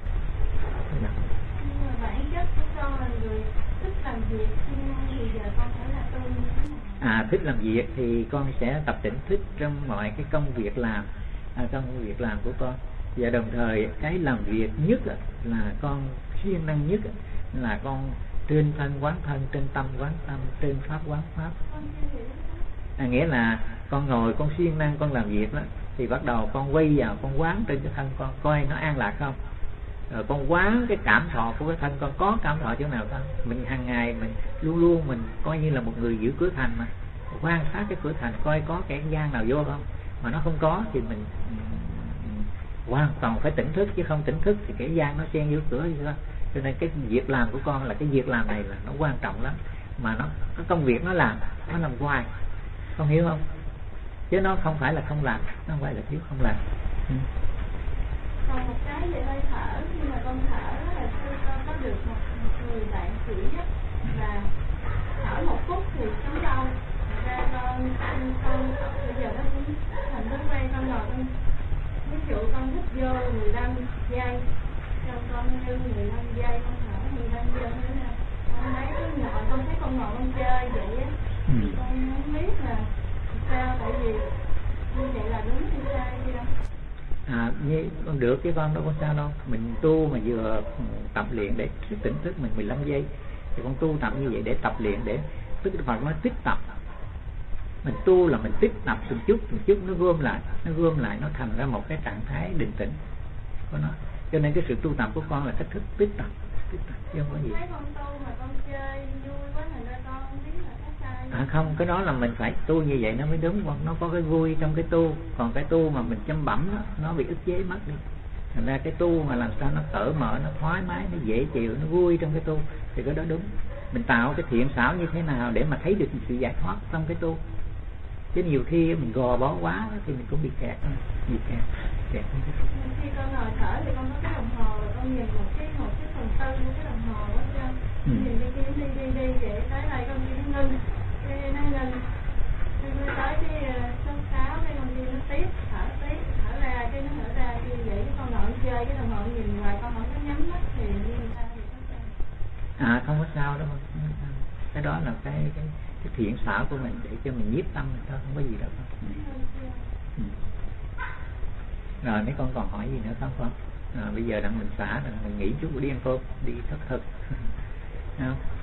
Bản chất của con là người thích làm việc, thì giờ con phải là tu như thế nào? Thích làm việc thì con sẽ tập tỉnh thích trong mọi cái công việc làm, công việc làm của con. Và đồng thời cái làm việc nhất là con siêng năng nhất là con trên thân quán thân, trên tâm quán tâm, trên pháp quán pháp. Nghĩa là con ngồi con siêng năng con làm việc đó, thì bắt đầu con quay vào con quán trên cái thân con, coi nó an lạc không. Rồi con quán cái cảm thọ của cái thân con, có cảm thọ chỗ nào không. Mình hàng ngày mình luôn luôn mình coi như là một người giữ cửa thành mà, quan sát cái cửa thành coi có kẻ gian nào vô không. Mà nó không có thì mình hoàn toàn phải tỉnh thức, chứ không tỉnh thức thì kẻ gian nó xen vô cửa gì đó. Cho nên cái việc làm của con là cái việc làm này là nó quan trọng lắm. Mà nó cái công việc nó làm hoài, con hiểu không? Chứ nó không phải là không làm, nó không phải là thiếu không làm. Còn một cái về hơi thở, khi mà con thở là con có được một người bạn chỉ là thở 1 phút thì sống đau. Ra con bây giờ nó cũng thành thói quen con rồi, con ví dụ con hít vô 15 giây, xong con như 15 giây con thở 15 giây nữa nè. Con thấy con thấy con ngồi con chơi vậy á, con không biết là sao, tại vì như vậy là đúng hay sai gì đâu. Như con được chứ con đâu có sao đâu. Mình tu mà vừa tập luyện để tỉnh thức mình 15 giây thì con tu tập như vậy để tập luyện, để tức là Phật nói tích tập. Mình tu là mình tích tập từng chút nó gom lại nó thành ra một cái trạng thái định tĩnh của nó. Cho nên cái sự tu tập của con là cách thức tích tập chứ không có gì. Thấy con tu mà con chơi vui quá thành ra con không biết là cái sai. Không, cái đó là mình phải tu như vậy nó mới đúng, nó có cái vui trong cái tu. Còn cái tu mà mình chăm bẩm nó bị ức chế mất đi. Thành ra cái tu mà làm sao nó cởi mở, nó thoải mái, nó dễ chịu, nó vui trong cái tu thì cái đó đúng. Mình tạo cái thiện xảo như thế nào để mà thấy được sự giải thoát trong cái tu. Chứ nhiều khi mình gò bó quá thì mình cũng bị kẹt như cái khi con ngồi thở thì con có cái đồng hồ rồi con nhìn một cái phần tư của cái đồng hồ đó chưa? Nhìn đi vậy tới đây con đi nó ngưng, cái nó ngưng, cái tới cái số 6 cái con đi nó tiếp, thở ra cái nó thở ra như vậy. Con ngồi chơi cái đồng hồ nhìn ngoài con không có nhắm mắt thì như sao thì có sao? Không có sao đâu, cái đó là cái thiện xảo của mình để cho mình nhiếp tâm mình thôi, không có gì đâu. Rồi mấy con còn hỏi gì nữa không? Bây giờ đang mình xả rồi, mình nghỉ chút đi ăn cơm, đi thất thực. Không?